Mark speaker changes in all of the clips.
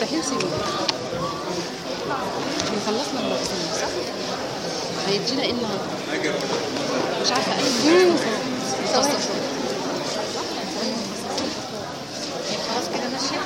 Speaker 1: رايحين سيوة. خلصنا المقسم صح؟ هيجينا ايه النهارده؟ مش عارفه اي خلاص كده ماشيه.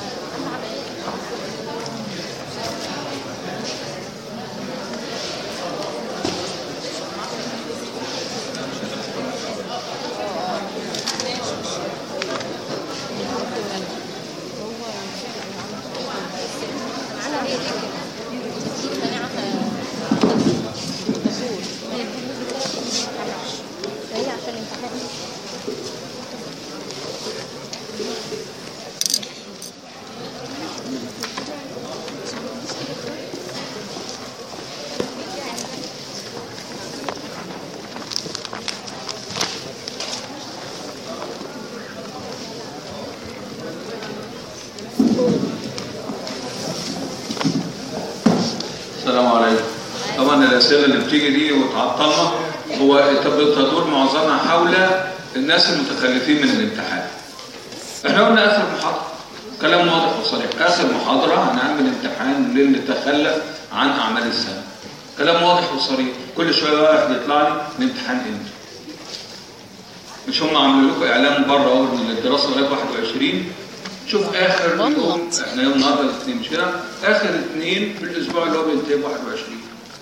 Speaker 2: السلام عليكم. طبعا الاسئله اللي بتيجي دي وتعطلنا هو تدور معظمها حول الناس المتخلفين من الامتحان. احنا قلنا اخر محاضره كلام واضح وصريح، اخر محاضره هنعمل امتحان للي تخلف عن اعمال السنه. كلام واضح وصريح، كل شويه واحد يطلع لي الامتحان امتى؟ مش هم عملوا لكم اعلان بره اهو من الدراسه لغايه 21؟ شوف اخر يوم، احنا يوم النهارده الاثنين مش كده؟ اخر اثنين في الاسبوع اللي هو بينتهي ب 21.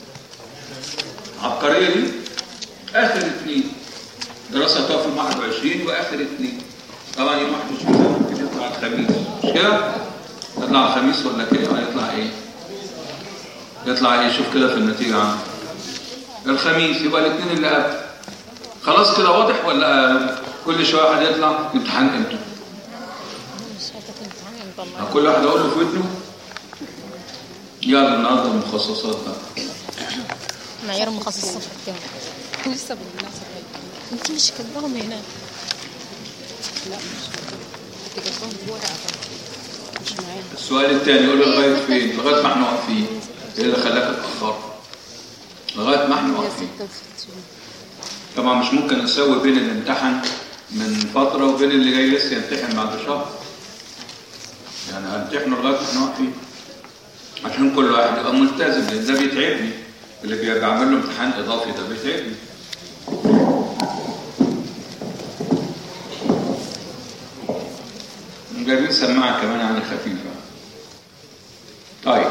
Speaker 2: عبقريه دي. اخر اثنين دراسه تقف يوم 21 واخر اثنين. طبعا يوم 21 ممكن يطلع الخميس مش كده؟ يطلع الخميس ولا كده؟ يطلع ايه؟ يطلع ايه؟ شوف كده في النتيجه عندك. الخميس يبقى الاثنين اللي قبل. خلاص كده واضح ولا كل شويه واحد يطلع امتحان امتى؟ كل واحد اقول له في ودنه يلا النهارده المخصصات بقى.
Speaker 1: معيار المخصصات كام؟ لسه بنحسب. انت مش كاتباهم هنا؟ لا مش كاتباهم. كاتباهم بورقه مش معايا.
Speaker 2: السؤال الثاني يقول لغايه فين؟ لغايه ما احنا واقفين. ايه اللي خلاك تتاخر؟ لغايه ما احنا واقفين. طبعا مش ممكن نسوي بين اللي امتحن من فتره وبين اللي جاي لسه يمتحن بعد شهر. يعني هنمتحنوا لغايه ما احنا واقفين عشان كل واحد يبقى ملتزم، لان ده بيتعبني. اللي بعمل له امتحان اضافي ده بيتعبني. جايبين سماعه كمان يعني خفيفه. طيب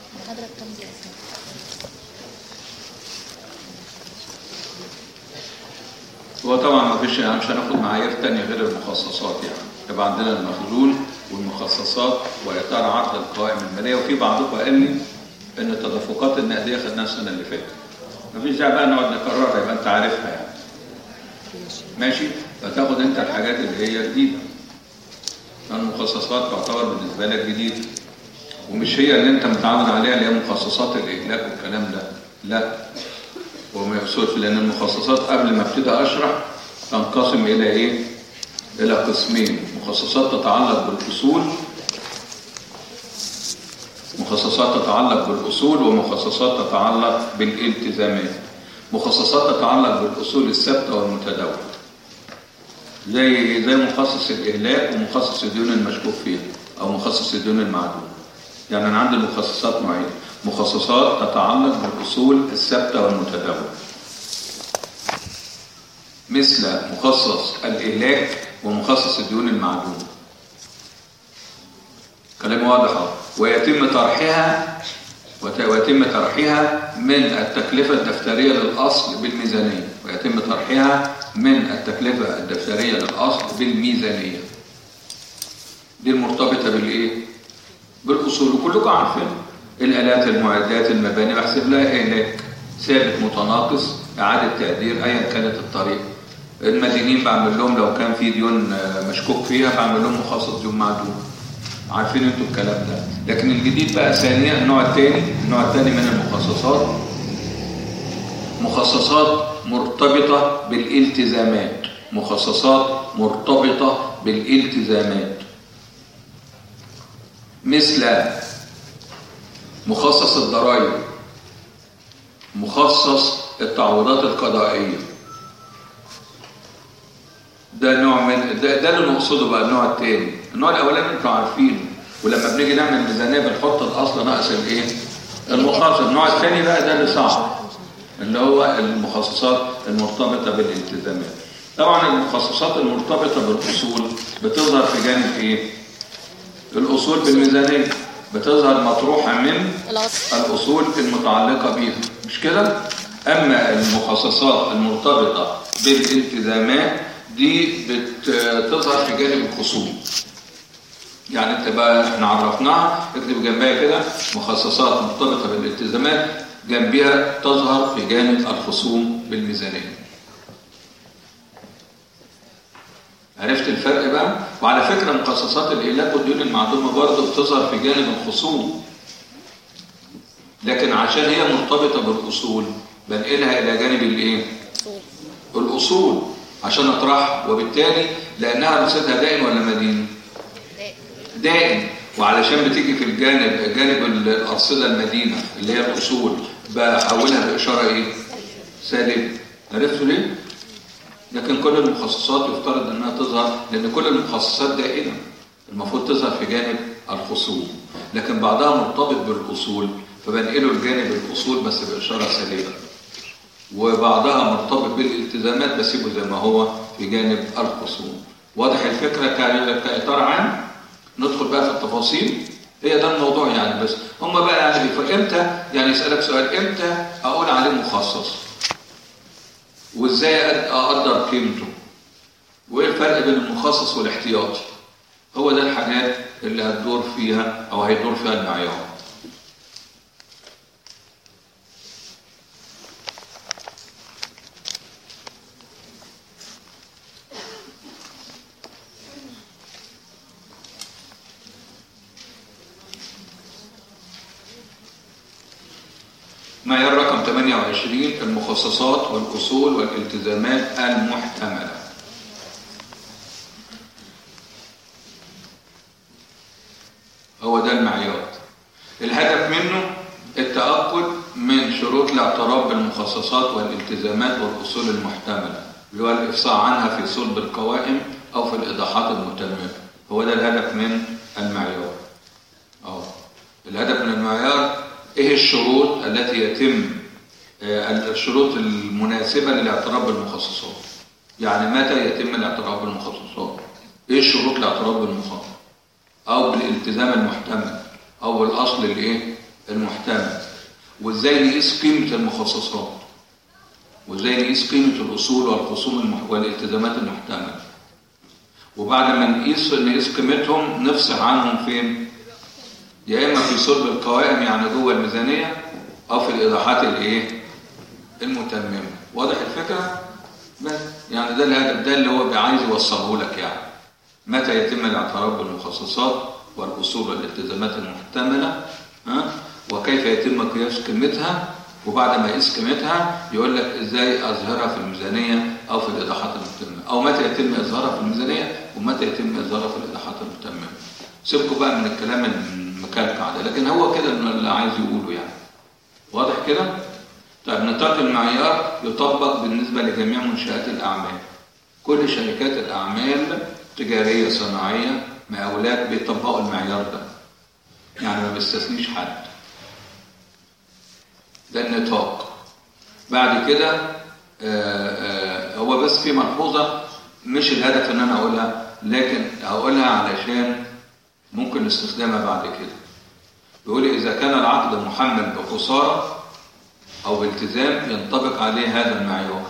Speaker 2: هو طبعا ما فيش، يعني مش هناخد معايير تانية غير المخصصات. يعني يبقى عندنا المخزون والمخصصات واطار عرض القوائم الماليه. وفي بعضكم قال لي ان التدفقات النقديه خدناها السنه اللي فاتت. ما فيش داعي بقى نقعد نكررها، يبقى انت عارفها يعني. ماشي؟ فتاخد انت الحاجات اللي هي جديده. المخصصات تعتبر بالنسبه لك جديده، ومش هي اللي انت متعود عليها اللي هي مخصصات الاهلاك والكلام ده. لا، هو ما يقصدش، لان المخصصات قبل ما ابتدي اشرح تنقسم الى ايه؟ الى قسمين. مخصصات تتعلق بالاصول، مخصصات تتعلق بالاصول ومخصصات تتعلق بالالتزامات. مخصصات تتعلق بالاصول الثابته والمتداوله زي مخصص الاهلاك ومخصص الديون المشكوك فيها او مخصص الديون المعدومه. يعني انا عندي مخصصات معينه، مخصصات تتعلق بالاصول الثابته والمتداوله مثل مخصص الاهلاك ومخصص الديون المعدومه. كلام واضح. ويتم طرحها من التكلفه الدفتريه للاصل بالميزانيه. ويتم طرحها من التكلفه الدفتريه للاصل بالميزانيه. دي المرتبطه بالايه؟ بالاصول. وكلكم عارفين الالات، المعدات، المباني بحسب لها اهلاك ثابت متناقص، اعاده تقدير ايا كانت الطريقه. المدينين بعمل لهم لو كان في ديون مشكوك فيها بعمل لهم مخصص ديون معدومه. عارفين انتوا الكلام ده. لكن الجديد بقى ثانيا النوع الثاني من المخصصات، مخصصات مرتبطه بالالتزامات. مخصصات مرتبطه بالالتزامات مثل مخصص الضرائب، مخصص التعويضات القضائيه. ده نوع من ده اللي نقصده بقى. النوع الثاني، النوع الاولاني انتوا عارفينه ولما بنيجي نعمل ميزانيه بنحط الاصل ناقص الايه؟ المخصص. النوع الثاني بقى ده اللي صعب، اللي هو المخصصات المرتبطه بالالتزامات. طبعا المخصصات المرتبطه بالاصول بتظهر في جانب ايه؟ الاصول بالميزانيه بتظهر مطروحه من الاصول المتعلقه بيها، مش كده؟ اما المخصصات المرتبطه بالالتزامات دي بتظهر في جانب الخصوم. يعني تبقى احنا عرفناها، اكتب جنبها كده مخصصات مرتبطه بالالتزامات، جنبها تظهر في جانب الخصوم بالميزانيه. عرفت الفرق بقى؟ وعلى فكره مخصصات الايلاف والديون المعدومه برضه بتظهر في جانب الخصوم، لكن عشان هي مرتبطه بالاصول بنقلها الى جانب الايه؟ الاصول عشان اطرحها، وبالتالي لانها رصيدها دائم ولا مدين؟ دائم. وعلشان بتيجي في جانب الارصده المدينه اللي هي الاصول بحولها باشاره ايه؟ سالب. عرفتوا ليه؟ لكن كل المخصصات يفترض انها تظهر، لان كل المخصصات دائمه المفروض تظهر في جانب الخصوم، لكن بعضها مرتبط بالاصول فبنقله لجانب الاصول بس باشاره سالبه، وبعضها مرتبط بالالتزامات بسيبه زي ما هو في جانب الخصوم. واضح الفكره كاطار عام؟ ندخل بقى في التفاصيل. هي ده الموضوع يعني، بس هم بقى يعني امتى يعني يسالك سؤال امتى اقول عليه مخصص، وازاي اقدر قيمته، وايه الفرق بين المخصص والاحتياطي. هو ده الحاجات اللي هتدور فيها او هيدور فيها المعيار. معيار رقم 28 المخصصات والأصول والالتزامات المحتملة. هو ده المعيار. الهدف منه التأكد من شروط الاعتراف بالمخصصات والالتزامات والأصول المحتملة، اللي هو الإفصاح عنها في صلب القوائم أو في الإيضاحات المتممة. هو ده الهدف من المعيار. الهدف من المعيار ايه الشروط التي يتم الشروط المناسبة للاعتراف بالمخصصات. يعني متى يتم الاعتراف بالمخصصات؟ ايه الشروط الاعتراف بالمخصصات او بالالتزام المحتمل او بالاصل الايه المحتمل، وازاي نقيس قيمة المخصصات، وازاي نقيس قيمة الاصول والخصوم والالتزامات المحتملة، وبعد ما نقيس قيمتهم نفصح عنهم فين؟ يا اما في صلب القوائم يعني جوه الميزانيه، او في الايضاحات الايه المتممه. واضح الفكره؟ بس يعني ده الهدف، ده اللي هو عايز يوصله لك. يعني متى يتم الاعتراف بالمخصصات والاصول والالتزامات المحتمله، وكيف يتم قياس قيمتها، وبعد ما يقيس قيمتها يقول لك ازاي اظهرها في الميزانيه او في الايضاحات المتممه، او متى يتم اظهارها في الميزانيه ومتى يتم اظهارها في الايضاحات المتممه. سيبكم بقى من الكلام المكلكع ده، لكن هو كده اللي عايز يقوله يعني. واضح كده؟ طيب نطاق المعيار يطبق بالنسبه لجميع منشآت الاعمال. كل شركات الاعمال تجاريه صناعيه مقاولات بيطبقوا المعيار ده، يعني ما بيستثنيش حد. ده النطاق. بعد كده هو بس في ملحوظه مش الهدف ان انا اقولها، لكن هقولها علشان ممكن استخدامها بعد كده. بيقول إذا كان العقد محمل بخسارة أو بالتزام ينطبق عليه هذا المعيار.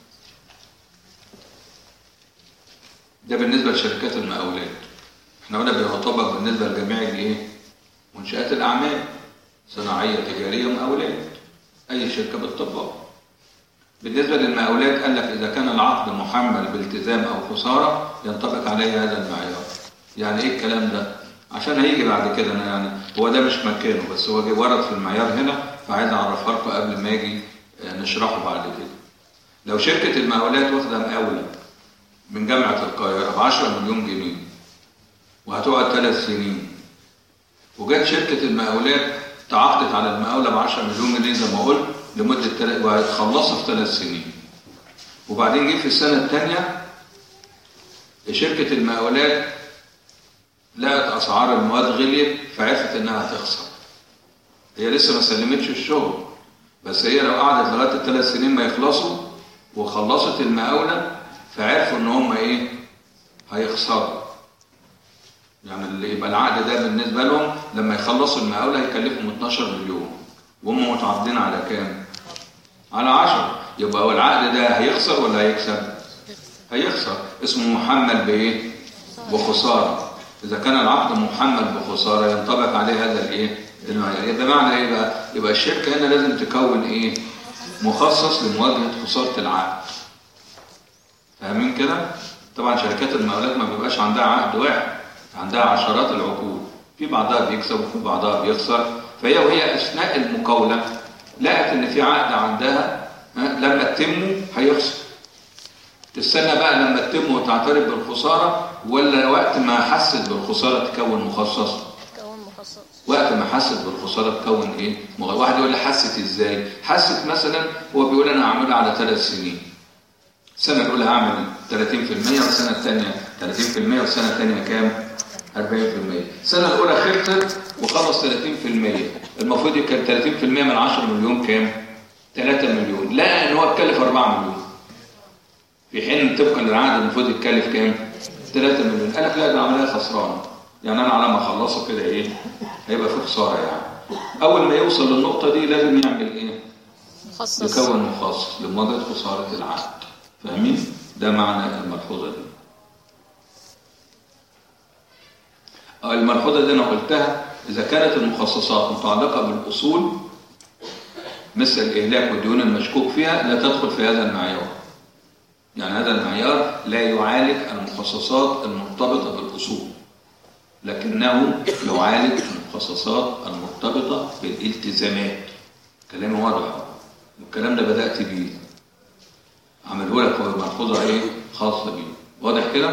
Speaker 2: ده بالنسبة لشركات المقاولات. احنا قلنا بيطبق بالنسبة لجميع الايه؟ منشآت الأعمال صناعية تجارية ومقاولات. أي شركة بتطبقه. بالنسبة للمقاولات قال لك إذا كان العقد محمل بالتزام أو خسارة ينطبق عليه هذا المعيار. يعني إيه الكلام ده؟ عشان هيجي بعد كده. أنا يعني هو ده مش مكانه، بس هو جه ورد في المعيار هنا، فعايز أعرفها لكم قبل ما يجي نشرحه بعد كده. لو شركة المقاولات واخدة مقاولة من جامعة القاهرة ب10 مليون جنيه وهتقعد 3 سنين، وجت شركة المقاولات تعاقدت على المقاولة ب10 مليون جنيه زي ما قلت لمدة وهتخلصها في 3 سنين، وبعدين جه في السنة الثانية شركة المقاولات لقت اسعار المواد غليت فعرفت انها هتخسر. هي لسه ما سلمتش الشغل، بس هي لو قعدت لغايه ال3 سنين ما يخلصوا وخلصت المقاوله فعرفوا ان هم ايه؟ هيخسروا. يعني اللي يبقى العقد ده بالنسبه لهم لما يخلصوا المقاوله هيكلفهم 12 مليون وهم متعاقدين على كام؟ على 10. يبقى هو العقد ده هيخسر ولا هيكسب؟ هيخسر. اسمه محمل بايه؟ بخساره. اذا كان العقد محمل بخساره ينطبق عليه هذا الايه؟ يبقى معنى ايه بقى؟ يبقى الشركه هنا لازم تكون ايه؟ مخصص لمواجهه خساره العقد. فاهمين كده؟ طبعا شركات المقاولات ما بيبقاش عندها عقد واحد، عندها عشرات العقود، في بعضها بيكسب وفي بعضها بيخسر. فهي وهي اثناء المقاوله لقت ان في عقد عندها لما تتمه هيخسر. تستنى بقى لما تتم وتعترف بالخساره، ولا وقت ما حست بالخساره تكون مخصص؟ وقت ما حست بالخساره تكون ايه؟ واحد يقول لي حست ازاي؟ حست مثلا هو بيقول انا هعملها على 3 سنين. السنه الاولى هعمل 30% والسنه الثانيه 30% والسنه الثانيه كام؟ 40%. السنه الاولى خلصت وخلص 30%، المفروض كان 30% من 10 مليون كام؟ 3 مليون. لا، ان هو اتكلف 4 مليون، في حين طبقا للعقد المفروض يتكلف كام؟ 3 مليون. قال لك لا، ده عمليه خسرانه، يعني انا على ما اخلصه كده ايه؟ هيبقى في خساره. يعني اول ما يوصل للنقطه دي لازم يعمل ايه؟
Speaker 1: مخصص.
Speaker 2: يكون مخصص لمواجهه خساره العقد. فاهمين؟ ده معنى الملحوظه دي. الملحوظه دي انا قلتها اذا كانت المخصصات متعلقه بالاصول مثل الاهلاك والديون المشكوك فيها لا تدخل في هذا المعيار. يعني هذا المعيار لا يعالج المخصصات المرتبطه بالاصول، لكنه يعالج المخصصات المرتبطه بالالتزامات. كلام واضح، والكلام ده بدات بيه، عمله لك ملحوظه ايه خاصه بيه. واضح كده؟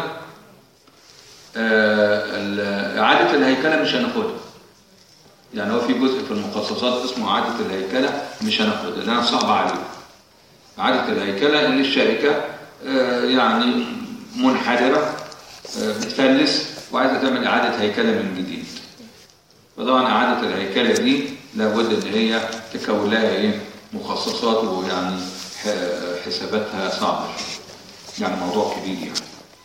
Speaker 2: اعاده الهيكله مش هناخدها، يعني هو في جزء في المخصصات اسمه اعاده الهيكله مش هناخدها لانها صعبه عليه. اعاده الهيكله ان الشركه يعني منحدره، بتفلس وعايزه تعمل اعاده هيكله من جديد. فطبعا اعاده الهيكله دي لابد ان هي تكون لها ايه؟ مخصصات، ويعني حساباتها صعبه شويه، يعني موضوع كبير يعني.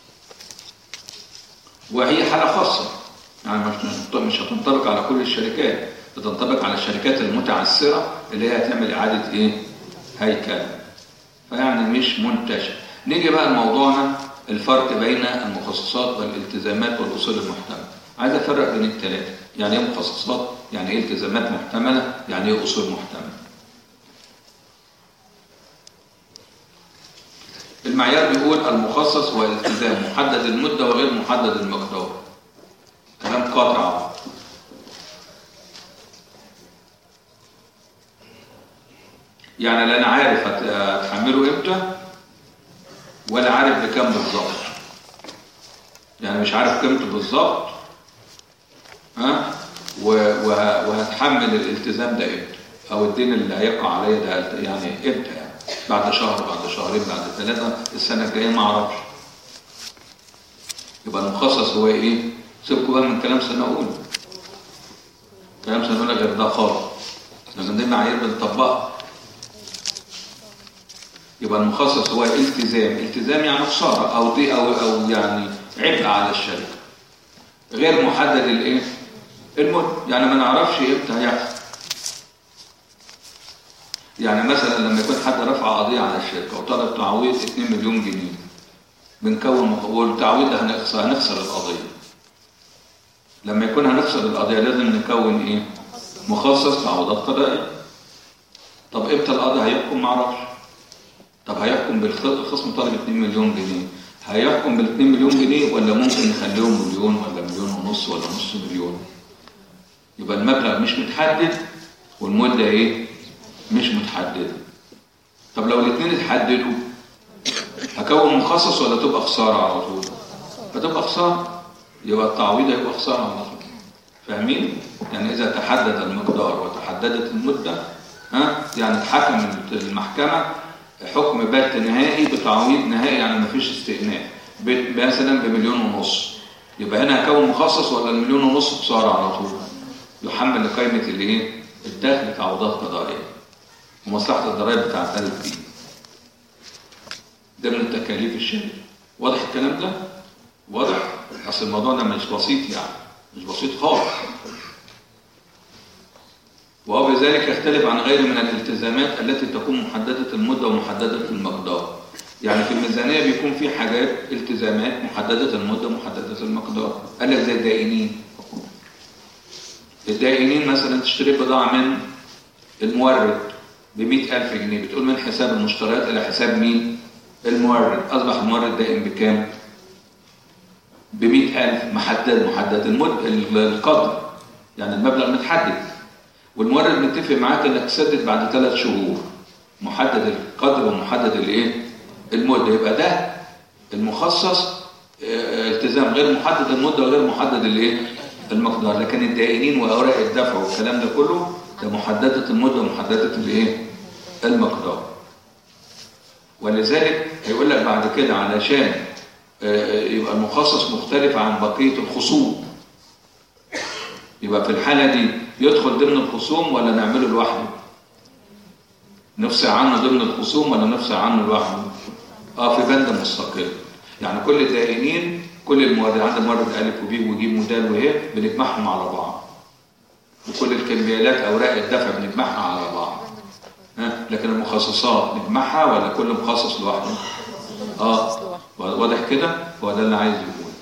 Speaker 2: وهي حاله خاصه، يعني مش هتنطبق على كل الشركات، بتنطبق على الشركات المتعثره اللي هي هتعمل اعاده ايه؟ هيكله. فيعني مش منتشر. نيجي بقى لموضوعنا، الفرق بين المخصصات والالتزامات والاصول المحتمله. عايز افرق بين الثلاثه. يعني ايه مخصصات؟ يعني ايه التزامات محتمله؟ يعني ايه اصول محتمله؟ المعيار بيقول المخصص هو الالتزام محدد المده وغير محدد المقدار. كلام قاطع. يعني لا انا عارف هتحمله امتى ولا عارف بكام بالظبط. يعني مش عارف قيمته بالظبط، وهتحمل الالتزام ده امتى، او الدين اللي هيقع عليا ده يعني امتى، يعني بعد شهر، بعد شهرين، بعد 3، السنه الجايه ما اعرفش. يبقى المخصص هو ايه؟ سيبكوا بقى من كلام سنه اولى. كلام سنه اولى غير ده خالص، لان دي معايير بنطبقها. يبقى المخصص هو الالتزام. التزام يعني خساره او دي او يعني عبء على الشركه. غير محدد الايه؟ المده، يعني ما نعرفش امتى هيحصل. يعني مثلا لما يكون حد رفع قضيه على الشركه وطلب تعويض 2 مليون جنيه، بنكون والتعويض ده هنخسر القضيه. لما يكون هنخسر القضيه لازم نكون ايه؟ مخصص تعويضات قضائيه. طب امتى القاضي هيحكم؟ ما اعرفش. طب هيحكم بالخصم طالب 2 مليون جنيه، هيحكم بال 2 مليون جنيه ولا ممكن نخليهم مليون ولا مليون ونص ولا نص مليون؟ يبقى المبلغ مش متحدد والمده ايه؟ مش متحدده. طب لو الاثنين اتحددوا هكون مخصص ولا تبقى خساره على طول؟ هتبقى خساره، يبقى التعويض هيبقى خساره على طول. فاهمين؟ يعني اذا تحدد المقدار وتحددت المده، يعني اتحكم المحكمه حكم بات نهائي بتعويض نهائي، يعني مفيش استئناف، مثلا ب1.5 مليون، يبقى هنا هكون مخصص ولا المليون ونص بسعر على طول؟ يحمل لقائمة الايه؟ الدخل تعويضات قضائية ومصلحة الضرائب بتاعتها فيه. ده من التكاليف الشركة. واضح الكلام ده؟ واضح؟ اصل الموضوع ده مش بسيط يعني، مش بسيط خالص. وبذلك يختلف عن غيره من الالتزامات التي تكون محددة المدة ومحددة المقدار. يعني في الميزانية بيكون في حاجات التزامات محددة المدة ومحددة المقدار. قال لك زي الدائنين. الدائنين مثلا تشتري بضاعة من المورد ب100,000 جنيه، بتقول من حساب المشتريات إلى حساب مين؟ المورد. أصبح المورد دائن بكام؟ ب100,000. محدد القدر، يعني المبلغ متحدد، والمورد متفق معاك انك تسدد بعد 3 شهور. محدد القدر ومحدد الايه؟ المده. يبقى ده المخصص التزام غير محدد المده وغير محدد الايه؟ المقدار. لكن الدائنين واوراق الدفع والكلام ده كله ده محدده المده ومحدده الايه؟ المقدار. ولذلك هيقول لك بعد كده علشان يبقى المخصص مختلف عن بقيه الخصوم، يبقى في الحاله دي يدخل ضمن الخصوم ولا نعمله لوحده؟ نفصل عنه ضمن الخصوم ولا نفصل عنه لوحده؟ في بند مستقل. يعني كل الدائنين، كل الموارد، عند مورد ألف وب وج ودال وه بنجمعهم على بعض، وكل الكمبيالات أوراق الدفع بنجمعها على بعض. لكن المخصصات نجمعها ولا كل مخصص لوحده؟ واضح كده؟ هو ده اللي عايز يقول.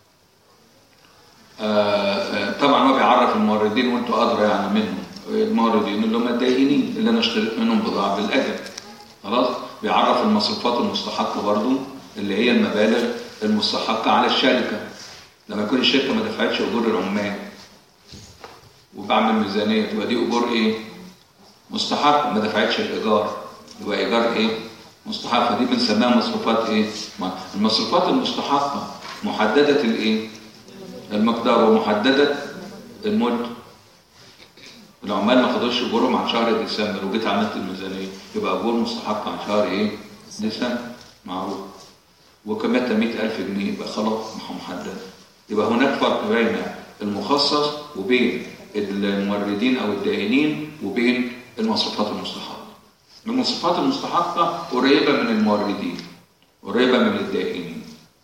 Speaker 2: طبعا هو بيعرف الموردين وانتوا ادرى يعني منهم. الموردين اللي هم الدائنين اللي انا اشتريت منهم بضاعه بالاجل. خلاص. بيعرف المصروفات المستحقه برضو اللي هي المبالغ المستحقه على الشركه. لما يكون الشركه ما دفعتش اجور العمال وبعمل ميزانيه، تبقى دي اجور ايه؟ مستحق. ما دفعتش الايجار يبقى ايجار ايه؟ مستحق. فدي بنسميها مصروفات ايه؟ المصروفات المستحقه محدده الايه؟ المقدار ومحددة المدة. العمال ما خدوش اجورهم عن شهر ديسمبر وجيت عملت الميزانيه، يبقى اجور مستحق عن شهر ايه؟ ديسمبر. معروف. وكمتها 100,000 جنيه يبقى خلاص محدد. يبقى هناك فرق بين المخصص وبين الموردين او الدائنين وبين المصروفات المستحقه. المصروفات المستحقه قريبه من الموردين، قريبه من الدائنين.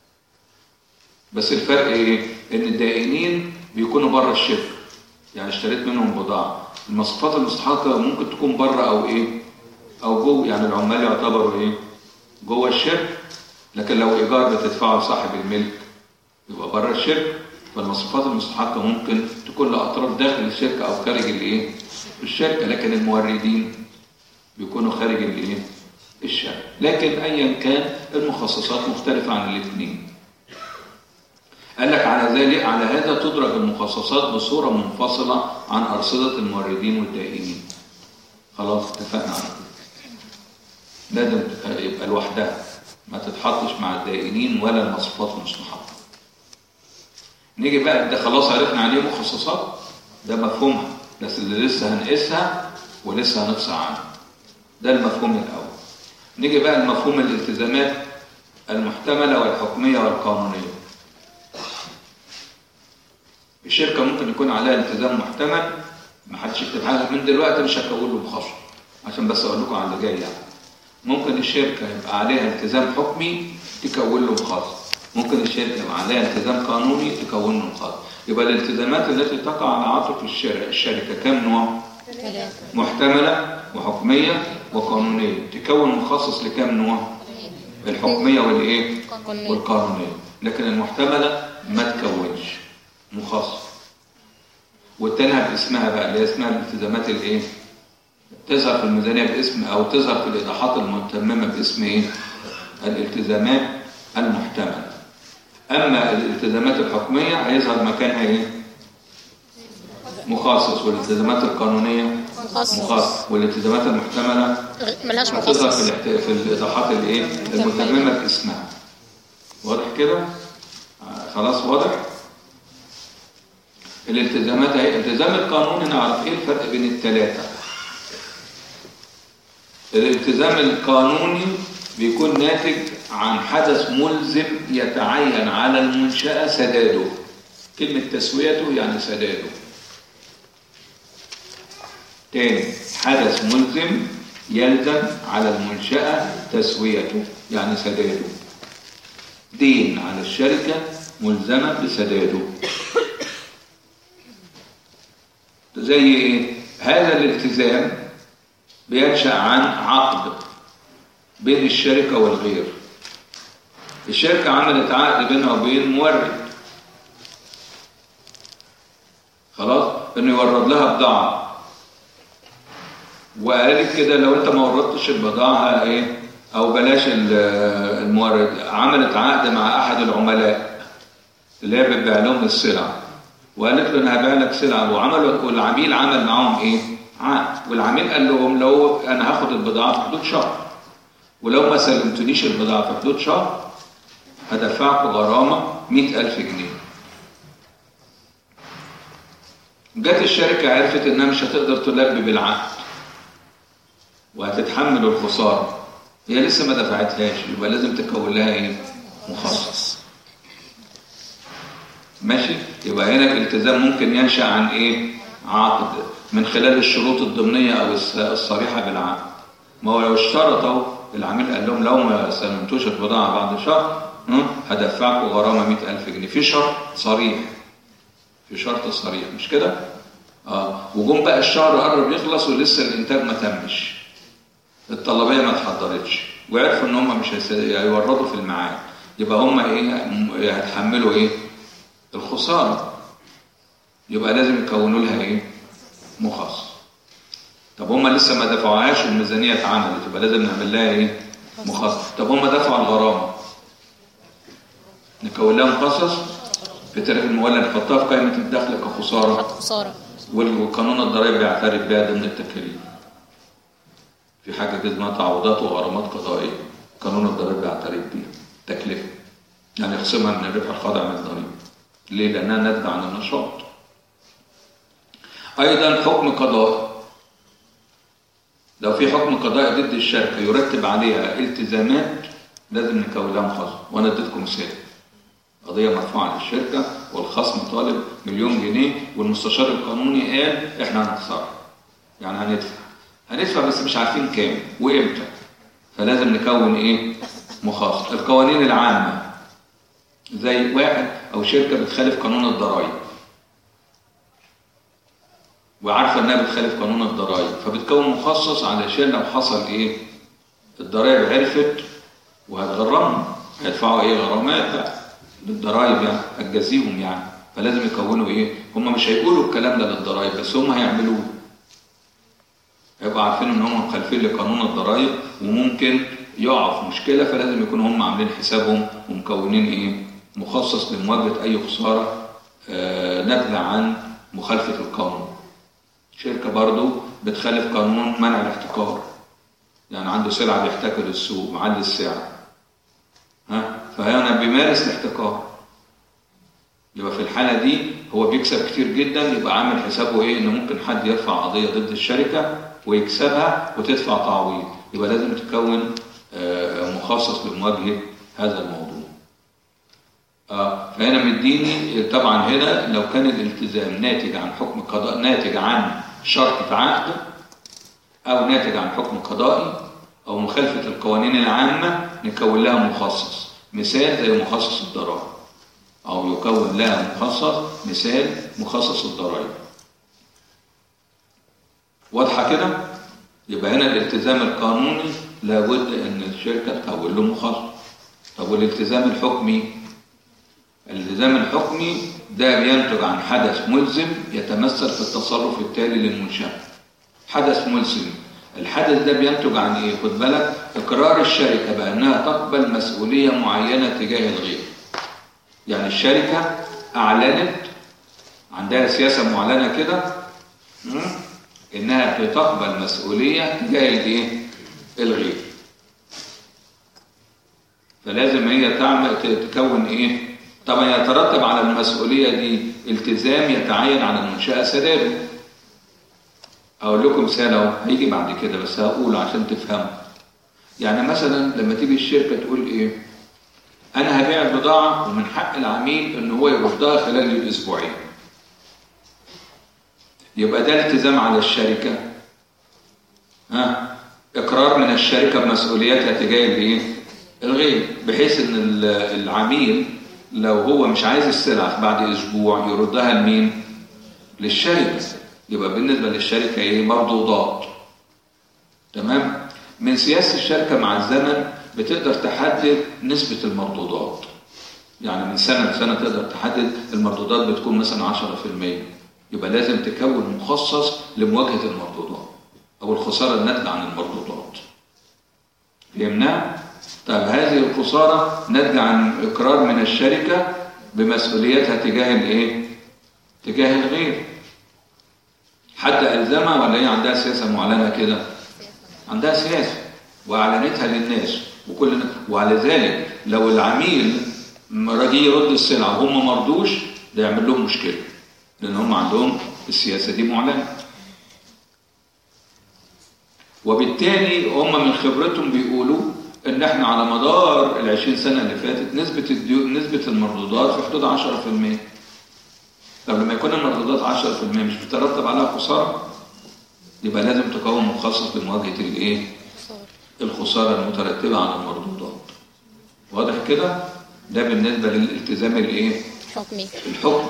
Speaker 2: بس الفرق ايه؟ ان الدائنين بيكونوا بره الشركه، يعني اشتريت منهم بضاعه. المصروفات المستحقه ممكن تكون بره او ايه؟ او جوه، يعني العمال يعتبروا ايه؟ جوه الشركه. لكن لو ايجار بتدفعه لصاحب الملك يبقى بره الشركه. فالمصروفات المستحقه ممكن تكون لاطراف داخل الشركه او خارج الايه؟ الشركه. لكن الموردين بيكونوا خارج الايه؟ الشركه. لكن ايا كان المخصصات مختلفه عن الاثنين. قال لك على هذا تدرج المخصصات بصورة منفصلة عن أرصدة الموردين والدائنين. خلاص اتفقنا على كده. لازم يبقى لوحدها، ما تتحطش مع الدائنين ولا المصروفات المستحقة. نيجي بقى، ده خلاص عرفنا عليه مخصصات، ده مفهومها، بس اللي لسه هنقيسها ولسه هنفصل عنها. ده المفهوم الأول. نيجي بقى المفهوم الالتزامات المحتملة والحكمية والقانونية. الشركة ممكن يكون عليها التزام محتمل، ما حدش يكتب حاجة من دلوقتي، مش هكون له مخصص عشان بس اقول لكم على اللي جاي. يعني ممكن الشركة يبقى عليها التزام حكمي تكون له مخصص، ممكن الشركة يبقى عليها التزام قانوني تكون له مخصص. يبقى الالتزامات التي تقع على عاتق الشركة كم نوع؟
Speaker 1: 3.
Speaker 2: محتملة وحكمية وقانونية. تكون مخصص لكم نوع؟ الحكمية والايه؟ والقانونية. لكن المحتملة ما تكونش مخصص. والتانية باسمها بقى، اللي هي اسمها الالتزامات الايه؟ تظهر في الميزانية باسم، او تظهر في الايضاحات المتممة باسم ايه؟ الالتزامات المحتملة. اما الالتزامات الحكمية هيظهر مكانها ايه؟ مخصص. والالتزامات القانونية مخصص. والالتزامات المحتملة
Speaker 1: ملهاش
Speaker 2: هتظهر
Speaker 1: مخصص
Speaker 2: في الايضاحات الايه؟ المتممة باسمها. واضح كده؟ خلاص واضح؟ الالتزامات اهي. الالتزام القانوني نعرف ايه الفرق بين الثلاثه. الالتزام القانوني بيكون ناتج عن حدث ملزم يتعين على المنشأة سداده. كلمة تسويته يعني سداده. تاني، حدث ملزم يلزم على المنشأة تسويته يعني سداده. دين على الشركة ملزمة بسداده. زي ايه؟ هذا الالتزام بينشأ عن عقد بين الشركة والغير. الشركة عملت عقد بينها وبين مورد، خلاص، انه يورد لها بضاعة، وقالت كده لو انت ما وردتش البضاعة ايه، او بلاش المورد، عملت عقد مع احد العملاء اللي هي بتبيع لهم السلع، وقالت له انا هبيع لك سلعة، والعميل عمل معاهم ايه؟ عقد. والعميل قال لهم لو انا هاخد البضاعة في حدود شهر، ولو ما سلمتنيش البضاعة في حدود شهر هدفعكم غرامة 100,000 جنيه. جت الشركة عرفت انها مش هتقدر تلبي بالعقد وهتتحمل الخسارة، هي لسه ما دفعتهاش، يبقى لازم تكون لها ايه؟ مخصص. ماشي؟ يبقى هنا الالتزام ممكن ينشأ عن ايه؟ عقد من خلال الشروط الضمنية او الصريحة بالعقد. ما هو لو اشترطوا، العميل قال لهم لو ما سلمتوش البضاعة بعد شهر هدفعكم غرامة 100,000 جنيه، في شرط صريح، في شرط صريح، مش كده؟ وجم بقى الشهر قرب يخلص ولسه الانتاج ما تمش، الطلبية ما اتحضرتش، وعرفوا ان هم مش هيوردوا في الميعاد، يبقى هم ايه؟ هيتحملوا ايه؟ الخسارة. يبقى لازم يكونوا لها ايه؟ مخصص. طب هم لسه ما دفعوهاش والميزانية اتعملت، يبقى لازم نعمل لها ايه؟ مخصص. طب هم دفعوا الغرامة، نكون لها مخصص في تاريخ المولى، نحطها في قائمة الدخل كخسارة، والقانون الضرائب بيعترف بها ضمن التكاليف. في حاجة كده اسمها تعويضات وغرامات قضائية، قانون الضرائب بيعترف بيها تكلفة، يعني يخصمها من الربح الخاضع من الضريبة. ليه؟ لأنها ناتجة عن النشاط. أيضا حكم قضائي، لو في حكم قضائي ضد الشركة يرتب عليها التزامات لازم نكون لها مخصص. وأنا اديتكم مثال، قضية مرفوعة للشركة والخصم طالب 1,000,000 جنيه، والمستشار القانوني قال احنا هنخسر، يعني هندفع بس مش عارفين كام وامتى، فلازم نكون ايه؟ مخصص. القوانين العامة زي واحد او شركة بتخالف قانون الضرائب وعارفة انها بتخالف قانون الضرائب، فبتكون مخصص علشان لو حصل ايه؟ الضرائب عرفت وهتغرمهم، هيدفعوا ايه؟ غرامات بقى للضرائب، يعني هتجازيهم يعني. فلازم يكونوا ايه؟ هم مش هيقولوا الكلام ده للضرائب، بس هم هيعملوه، هيبقوا عارفين ان هم مخالفين لقانون الضرائب وممكن يقعوا في مشكله، فلازم يكونوا هم عاملين حسابهم ومكونين ايه؟ مخصص لمواجهه اي خساره ناتجه عن مخالفه القانون. شركه برضو بتخالف قانون منع الاحتكار، يعني عنده سلعه بيحتكر السوق معلي السعر، فهنا بيمارس الاحتكار، يبقى في الحالة دي هو بيكسب كتير جدا، يبقى عامل حسابه ايه؟ ان ممكن حد يرفع قضية ضد الشركة ويكسبها وتدفع تعويض، يبقى لازم تكون مخصص لمواجهة هذا الموضوع. فهنا مديني طبعا هنا لو كان الالتزام ناتج عن حكم قضاء، ناتج عن شرط عقد او ناتج عن حكم قضائي او مخالفة القوانين العامة، نكون لها مخصص. مثال زي مخصص الضرائب، أو يكون لها مخصص، مثال مخصص الضرائب. واضحة كده؟ يبقى هنا الالتزام القانوني لابد أن الشركة تكون له مخصص. طب والالتزام الحكمي؟ الالتزام الحكمي ده بينتج عن حدث ملزم يتمثل في التصرف التالي للمنشأة. حدث ملزم، الحدث ده بينتج عن ايه؟ خد بالك، اقرار الشركة بأنها تقبل مسؤولية معينة تجاه الغير. يعني الشركة أعلنت، عندها سياسة معلنة كده إنها بتقبل مسؤولية تجاه الايه؟ الغير. فلازم هي تكون ايه؟ طبعا يترتب على المسؤولية دي التزام يتعين على المنشأة سداده. أقول لكم مثال اهو هيجي بعد كده، بس هقول عشان تفهموا. يعني مثلا لما تيجي الشركة تقول ايه؟ انا هبيع البضاعه ومن حق العميل ان هو يردها خلال الاسبوعين. يبقى ده التزام على الشركه، اقرار من الشركه بمسؤولياتها تجاه الايه؟ الغير، بحيث ان العميل لو هو مش عايز السلعه بعد اسبوع يردها لمين؟ للشركه. يبقى بالنسبه للشركه ايه؟ مردودات. تمام؟ من سياسه الشركه مع الزمن بتقدر تحدد نسبه المردودات. يعني من سنه لسنه تقدر تحدد المردودات بتكون مثلا 10%. يبقى لازم تكون مخصص لمواجهه المردودات او الخساره الناتجه عن المردودات. فهمنا؟ طيب هذه الخساره ناتجه عن اقرار من الشركه بمسؤوليتها تجاه الايه؟ تجاه الغير. حد ألزمها ولا هي عندها سياسة معلنة كده؟ عندها سياسة وأعلنتها للناس وعلى ذلك لو العميل راجي يرد السلعة وهم ما رضوش ده يعمل لهم مشكلة، لأن هم عندهم السياسة دي معلنة. وبالتالي هم من خبرتهم بيقولوا إن إحنا على مدار ال20 سنة اللي فاتت نسبة المردودات في حدود 10%. طب لما يكون المردودات 10% مش بترتب عليها خسارة، يبقى لازم تكون مخصص لمواجهة الايه؟ الخسارة المترتبة على المردودات. واضح كده؟ ده بالنسبة للالتزام الايه؟ الحكمي.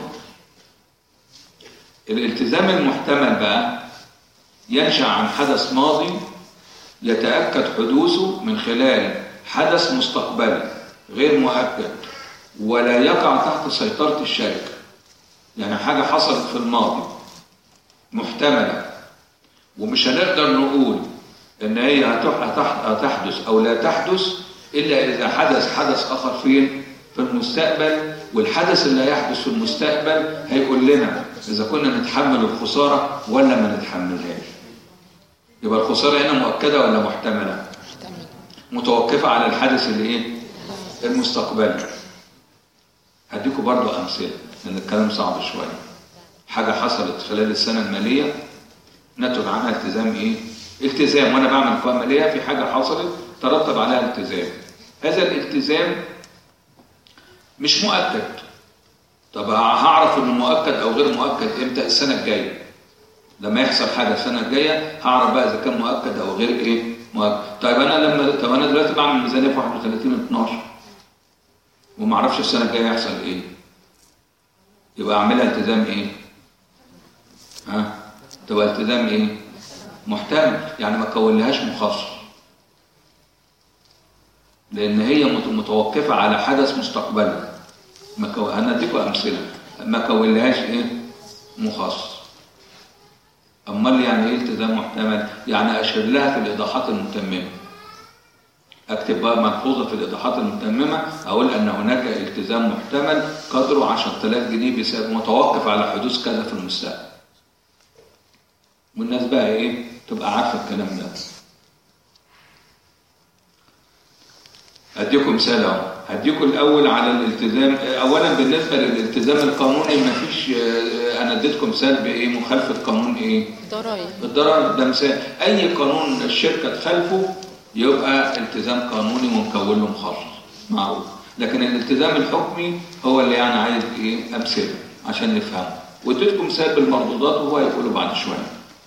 Speaker 2: الالتزام المحتمل بقى ينشأ عن حدث ماضي يتأكد حدوثه من خلال حدث مستقبلي غير مؤكد ولا يقع تحت سيطرة الشركة. يعني حاجة حصلت في الماضي محتملة ومش هنقدر نقول ان هي هتحدث او لا تحدث الا اذا حدث اخر فين؟ في المستقبل. والحدث اللي هيحدث في المستقبل هيقول لنا اذا كنا نتحمل الخسارة ولا ما نتحملهاش. يبقى الخسارة هنا مؤكدة ولا محتملة؟ متوقفة على الحدث اللي ايه؟ المستقبلي. هديكم برضو امثله لأن الكلام صعب شوية. حاجة حصلت خلال السنة المالية نتج عنها التزام إيه؟ التزام. وأنا بعمل قوائم مالية في حاجة حصلت ترتب عليها التزام. هذا الالتزام مش مؤكد. طب هعرف إنه مؤكد أو غير مؤكد إمتى؟ السنة الجاية. لما يحصل حاجة السنة الجاية هعرف بقى إذا كان مؤكد أو غير إيه؟ مؤكد. طب أنا دلوقتي بعمل ميزانية في 31/12 وما أعرفش السنة الجاية يحصل إيه. يبقى اعملها التزام ايه؟ تبقى التزام ايه؟ محتمل. يعني ما كونلهاش مخصص لان هي متوقفه على حدث مستقبلي. انا اديكم امثله. ما كونلهاش ايه؟ مخصص. امال يعني ايه التزام محتمل؟ يعني اشير لها في الايضاحات المتممه. اكتب بقى ملحوظه في الايضاحات المتممه اقول ان هناك التزام محتمل قدره 10,000 جنيه بسبب متوقف على حدوث كذا في المستقبل. والناس بقى ايه؟ تبقى عارفه الكلام ده. اديكم مثال اهو. هديكم الاول على الالتزام. اولا بالنسبه للالتزام القانوني مفيش. انا اديتكم مثال بايه؟ مخالفه قانون ايه؟ الضرائب. ده مثال. اي قانون الشركه تخالفه يبقى التزام قانوني ومكون له مخصص معروف. لكن الالتزام الحكمي هو اللي يعني عايز ايه؟ امثله عشان نفهمه. واديتكم مثال بالمردودات وهو هيقوله بعد شويه.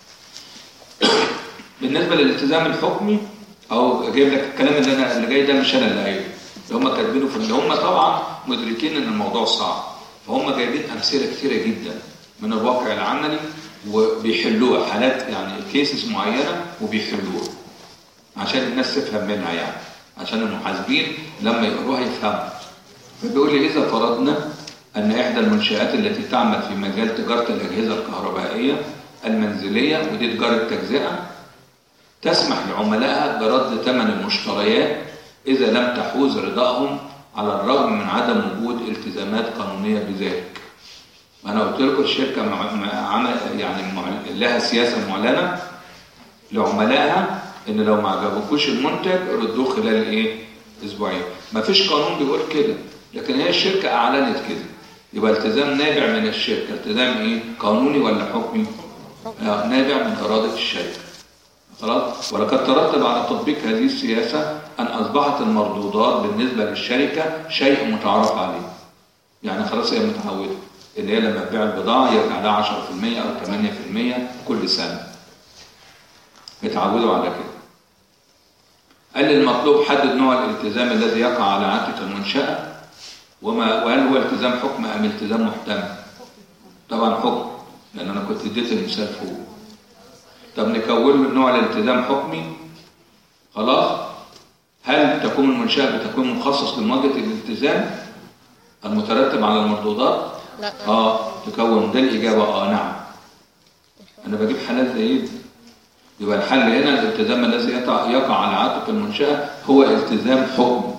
Speaker 2: بالنسبه للالتزام الحكمي او جايب لك الكلام اللي جاي ده مش انا اللي قايله، اللي هم كاتبينه في اللي هم طبعا مدركين ان الموضوع صعب، فهم جايبين امثله كثيره جدا من الواقع العملي وبيحلوها حالات يعني كيسز معينه وبيحلوها عشان الناس تفهم منها، يعني عشان المحاسبين لما يقروها يفهموا. بيقول لي اذا فرضنا ان احدى المنشآت التي تعمل في مجال تجاره الاجهزه الكهربائيه المنزليه ودي تجاره تجزئه تسمح لعملائها برد ثمن المشتريات إذا لم تحوز رضاهم على الرغم من عدم وجود التزامات قانونية بذلك. أنا قلت لكم الشركة يعني لها سياسة معلنة لعملائها إن لو ما عجبكوش المنتج ردوه خلال إيه؟ أسبوعين. ما فيش قانون بيقول كده، لكن هي الشركة أعلنت كده. يبقى التزام نابع من الشركة. التزام إيه؟ قانوني ولا حكمي؟ نابع من إرادة الشركة. خلاص. ولقد ترتب على تطبيق هذه السياسة أن أصبحت المردودات بالنسبة للشركة شيء متعارف عليه. يعني خلاص هي متعودة إن هي لما تبيع البضاعة يرجع لها 10% أو 8% كل سنة. اتعودوا على كده. قال لي المطلوب حدد نوع الالتزام الذي يقع على عاتق المنشأة، وهل هو التزام حكم أم التزام محتمل؟ طبعا حكم، لأن أنا كنت اديت المثال فوق. طب نكون له نوع الالتزام حكمي. خلاص. هل تكون المنشأة بتكون مخصص لمواجهة الالتزام المترتب على المردودات؟
Speaker 1: لا.
Speaker 2: تكون. ده الإجابة نعم. أنا بجيب حالات زي دي. يبقى الحل هنا الالتزام الذي يقع على عاتق المنشأة هو التزام حكمي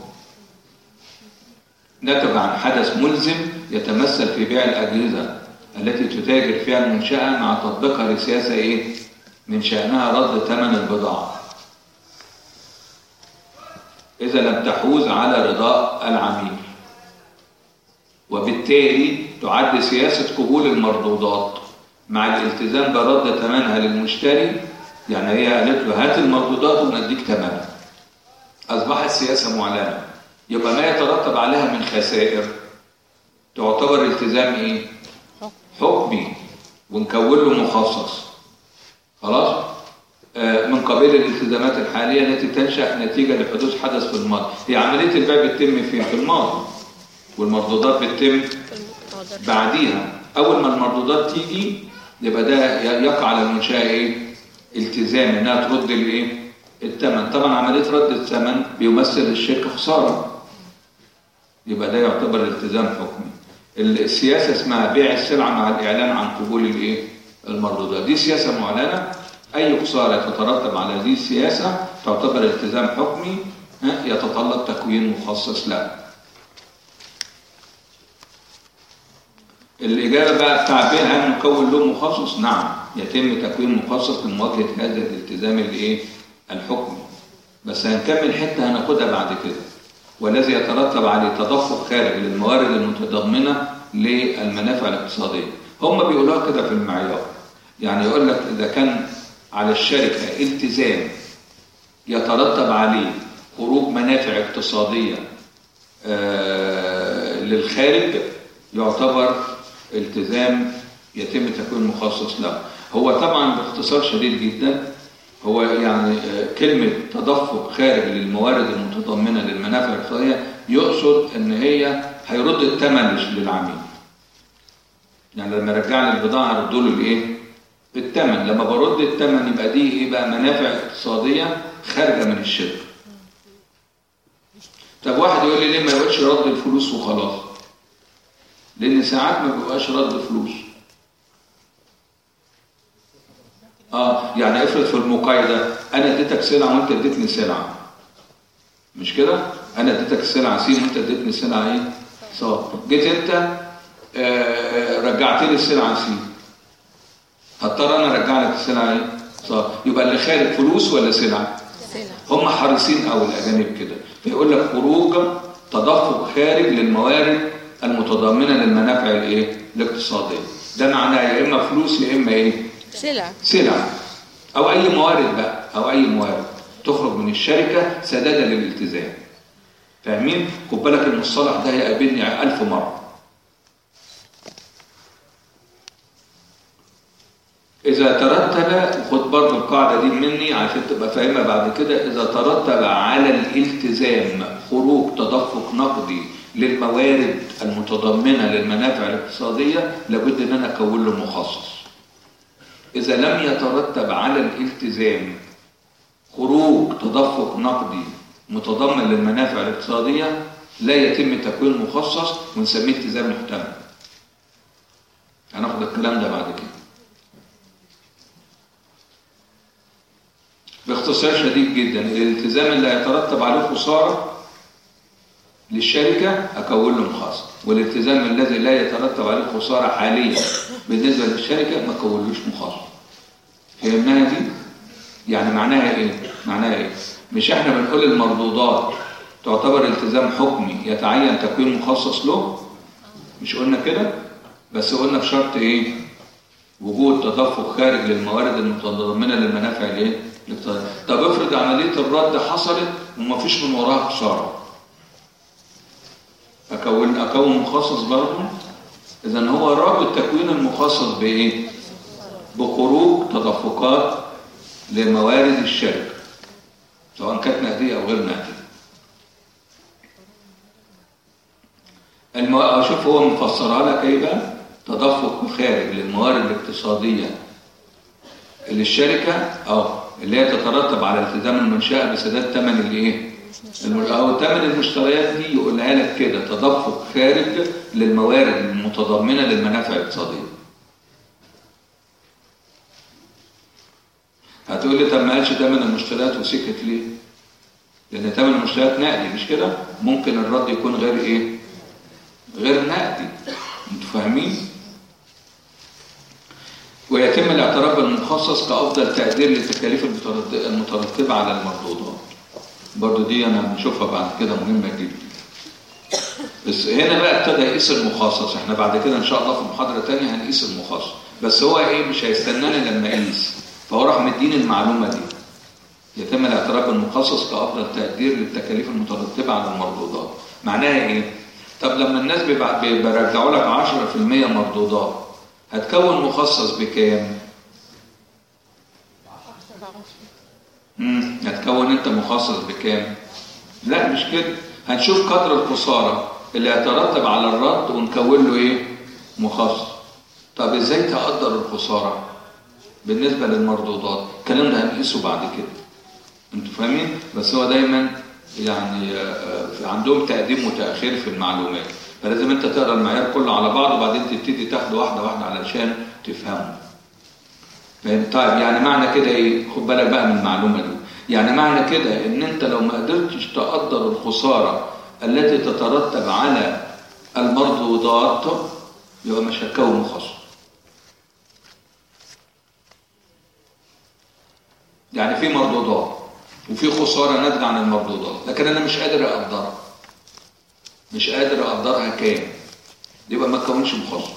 Speaker 2: نتج عن حدث ملزم يتمثل في بيع الأجهزة التي تتاجر فيها المنشأة مع تطبيقها لسياسة من شأنها رد ثمن البضاعة إذا لم تحوز على رضاء العميل، وبالتالي تعد سياسة قبول المردودات مع الالتزام برد ثمنها للمشتري. يعني هي قالت له هات المردودات ونديك ثمنها. أصبحت سياسة معلنة، يبقى ما يترتب عليها من خسائر تعتبر التزام حكمي، ونكون له مخصص. خلاص. من قبيل الالتزامات الحالية التي تنشأ نتيجة لحدوث حدث في الماضي. هي عملية البيع بتتم فين؟ في الماضي، والمردودات بتتم بعديها. أول ما المردودات تيجي يبقى ده يقع على المنشأة التزام انها ترد الثمن. طبعا عملية رد الثمن بيمثل للشركة خسارة، يبقى ده يعتبر التزام حكمي. السياسة اسمها بيع السلعة مع الإعلان عن قبول المردودات. دي سياسة معلنة، أي خسارة تترتب على هذه السياسة تعتبر التزام حكمي يتطلب تكوين مخصص له. الإجابة بقى بتاع بيع هل نكون له مخصص؟ نعم، يتم تكوين مخصص لمواجهة هذا الالتزام الحكمي. بس هنكمل حتة هناخدها بعد كده. والذي يترتب عليه تدفق خارج للموارد المتضمنة للمنافع الاقتصادية. هم بيقولوها كده في المعيار. يعني يقول لك إذا كان على الشركة التزام يترتب عليه خروج منافع اقتصادية للخارج يعتبر التزام يتم تكوين مخصص له. هو طبعا باختصار شديد جدا هو يعني كلمة تدفق خارج للموارد المتضمنة للمنافع الاقتصادية يقصد ان هي هيرد الثمن للعميل. يعني لما رجع لي البضاعة هردوا له الثمن. لما برد الثمن يبقى دي بقى منافع اقتصادية خارجة من الشركة. طب واحد يقول لي ليه ما يقولش رد الفلوس وخلاص؟ لأن ساعات ما بيبقاش رد فلوس. يعني افرض في المقايضة أنا اديتك سلعة وأنت اديتني سلعة، مش كده؟ أنا اديتك السلعة سين وأنت اديتني السلعة صاد. جيت أنت رجعت لي السلعة سين، هضطر أنا أرجع لك السلعة صاد. يبقى اللي خارج فلوس ولا سلعة؟ هم حريصين أو الأجانب كده، فيقول لك خروج تدفق خارج للموارد المتضمنة للمنافع الاقتصادية. ده معناه يا إما فلوس يا إما سلع أو أي موارد بقى، أو أي موارد تخرج من الشركة سدادا للالتزام. فاهمين؟ خد بالك المصطلح ده هيقابلني 1000 مرة. إذا ترتب، خد برضه القاعدة دي مني عشان تبقى فاهمها بعد كده. إذا ترتب على الالتزام خروج تدفق نقدي للموارد المتضمنة للمنافع الاقتصادية لابد ان انا اكون له مخصص. اذا لم يترتب على الالتزام خروج تدفق نقدي متضمن للمنافع الاقتصادية لا يتم تكوين مخصص ونسميه التزام محتمل. هناخد الكلام ده بعد كده. باختصار شديد جدا الالتزام اللي هيترتب عليه خسارة للشركة أكون له مخصص، والالتزام الذي لا يترتب عليه خسارة حاليا بالنسبة للشركة ما أكونلوش مخصص. فهمناها دي؟ يعني معناها إيه؟ مش إحنا بنقول المردودات تعتبر التزام حكمي يتعين تكوين مخصص له؟ مش قلنا كده؟ بس قلنا بشرط وجود تدفق خارج للموارد المتضمنة للمنافع طب افرض عملية الرد حصلت ومفيش من وراها خسارة، أكون مخصص برضه. إذن هو رابط تكوين المخصص بإيه؟ بخروج تدفقات لموارد الشركة سواء كانت نقدية أو غير نقدية. أشوف هو مفسرها لك إيه بقى؟ تدفق خارج للموارد الاقتصادية للشركة اللي هي تترتب على التزام المنشأة بسداد ثمن الايه؟ او ثمن المشتريات دي يقولها لك كده تدفق خارج للموارد المتضمنة للمنافع الاقتصادية. هتقول لي طب ما قالش ثمن المشتريات وسكت ليه؟ لأن ثمن المشتريات نقدي مش كده؟ ممكن الرد يكون غير ايه؟ غير نقدي. انتوا فاهمين؟ ويتم الاعتراف بالمخصص كأفضل تقدير للتكاليف المترتبة على المردودات. برضو دي أنا بنشوفها بعد كده مهمة جدا. بس هنا بقى ابتدى يقيس المخصص. احنا بعد كده إن شاء الله في محاضرة تانية هنقيس المخصص. بس هو إيه مش هيستناني لما يقيس. فهو راح مديني المعلومة دي. يتم الاعتراف بالمخصص كأفضل تقدير للتكاليف المترتبة على المردودات. معناها إيه؟ طب لما الناس بيرجعوا لك 10% مردودات هتكون مخصص بكام؟ هتكون انت مخصص بكام؟ لا مش كده. هنشوف قدر الخسارة اللي هيترتب على الرد ونكون له ايه؟ مخصص. طب ازاي تقدر الخسارة بالنسبة للمردودات؟ الكلام ده هنقيسه بعد كده. انتوا فاهمين؟ بس هو دايما يعني عندهم تقديم وتأخير في المعلومات. فلازم انت تقرا المعيار كله على بعض وبعدين تبتدي تاخده واحده واحده علشان تفهمه. فاهم؟ طيب يعني معنى كده ايه؟ خد بالك بقى من المعلومه دي. يعني معنى كده ان انت لو ما قدرتش تقدر الخساره التي تترتب على المردودات يبقى مش هتكون مخصص. يعني في مردودات وفي خساره ناتجه عن المردودات لكن انا مش قادر اقدرها. مش قادر اقدرها كام؟ يبقى ما تكونش مخصص.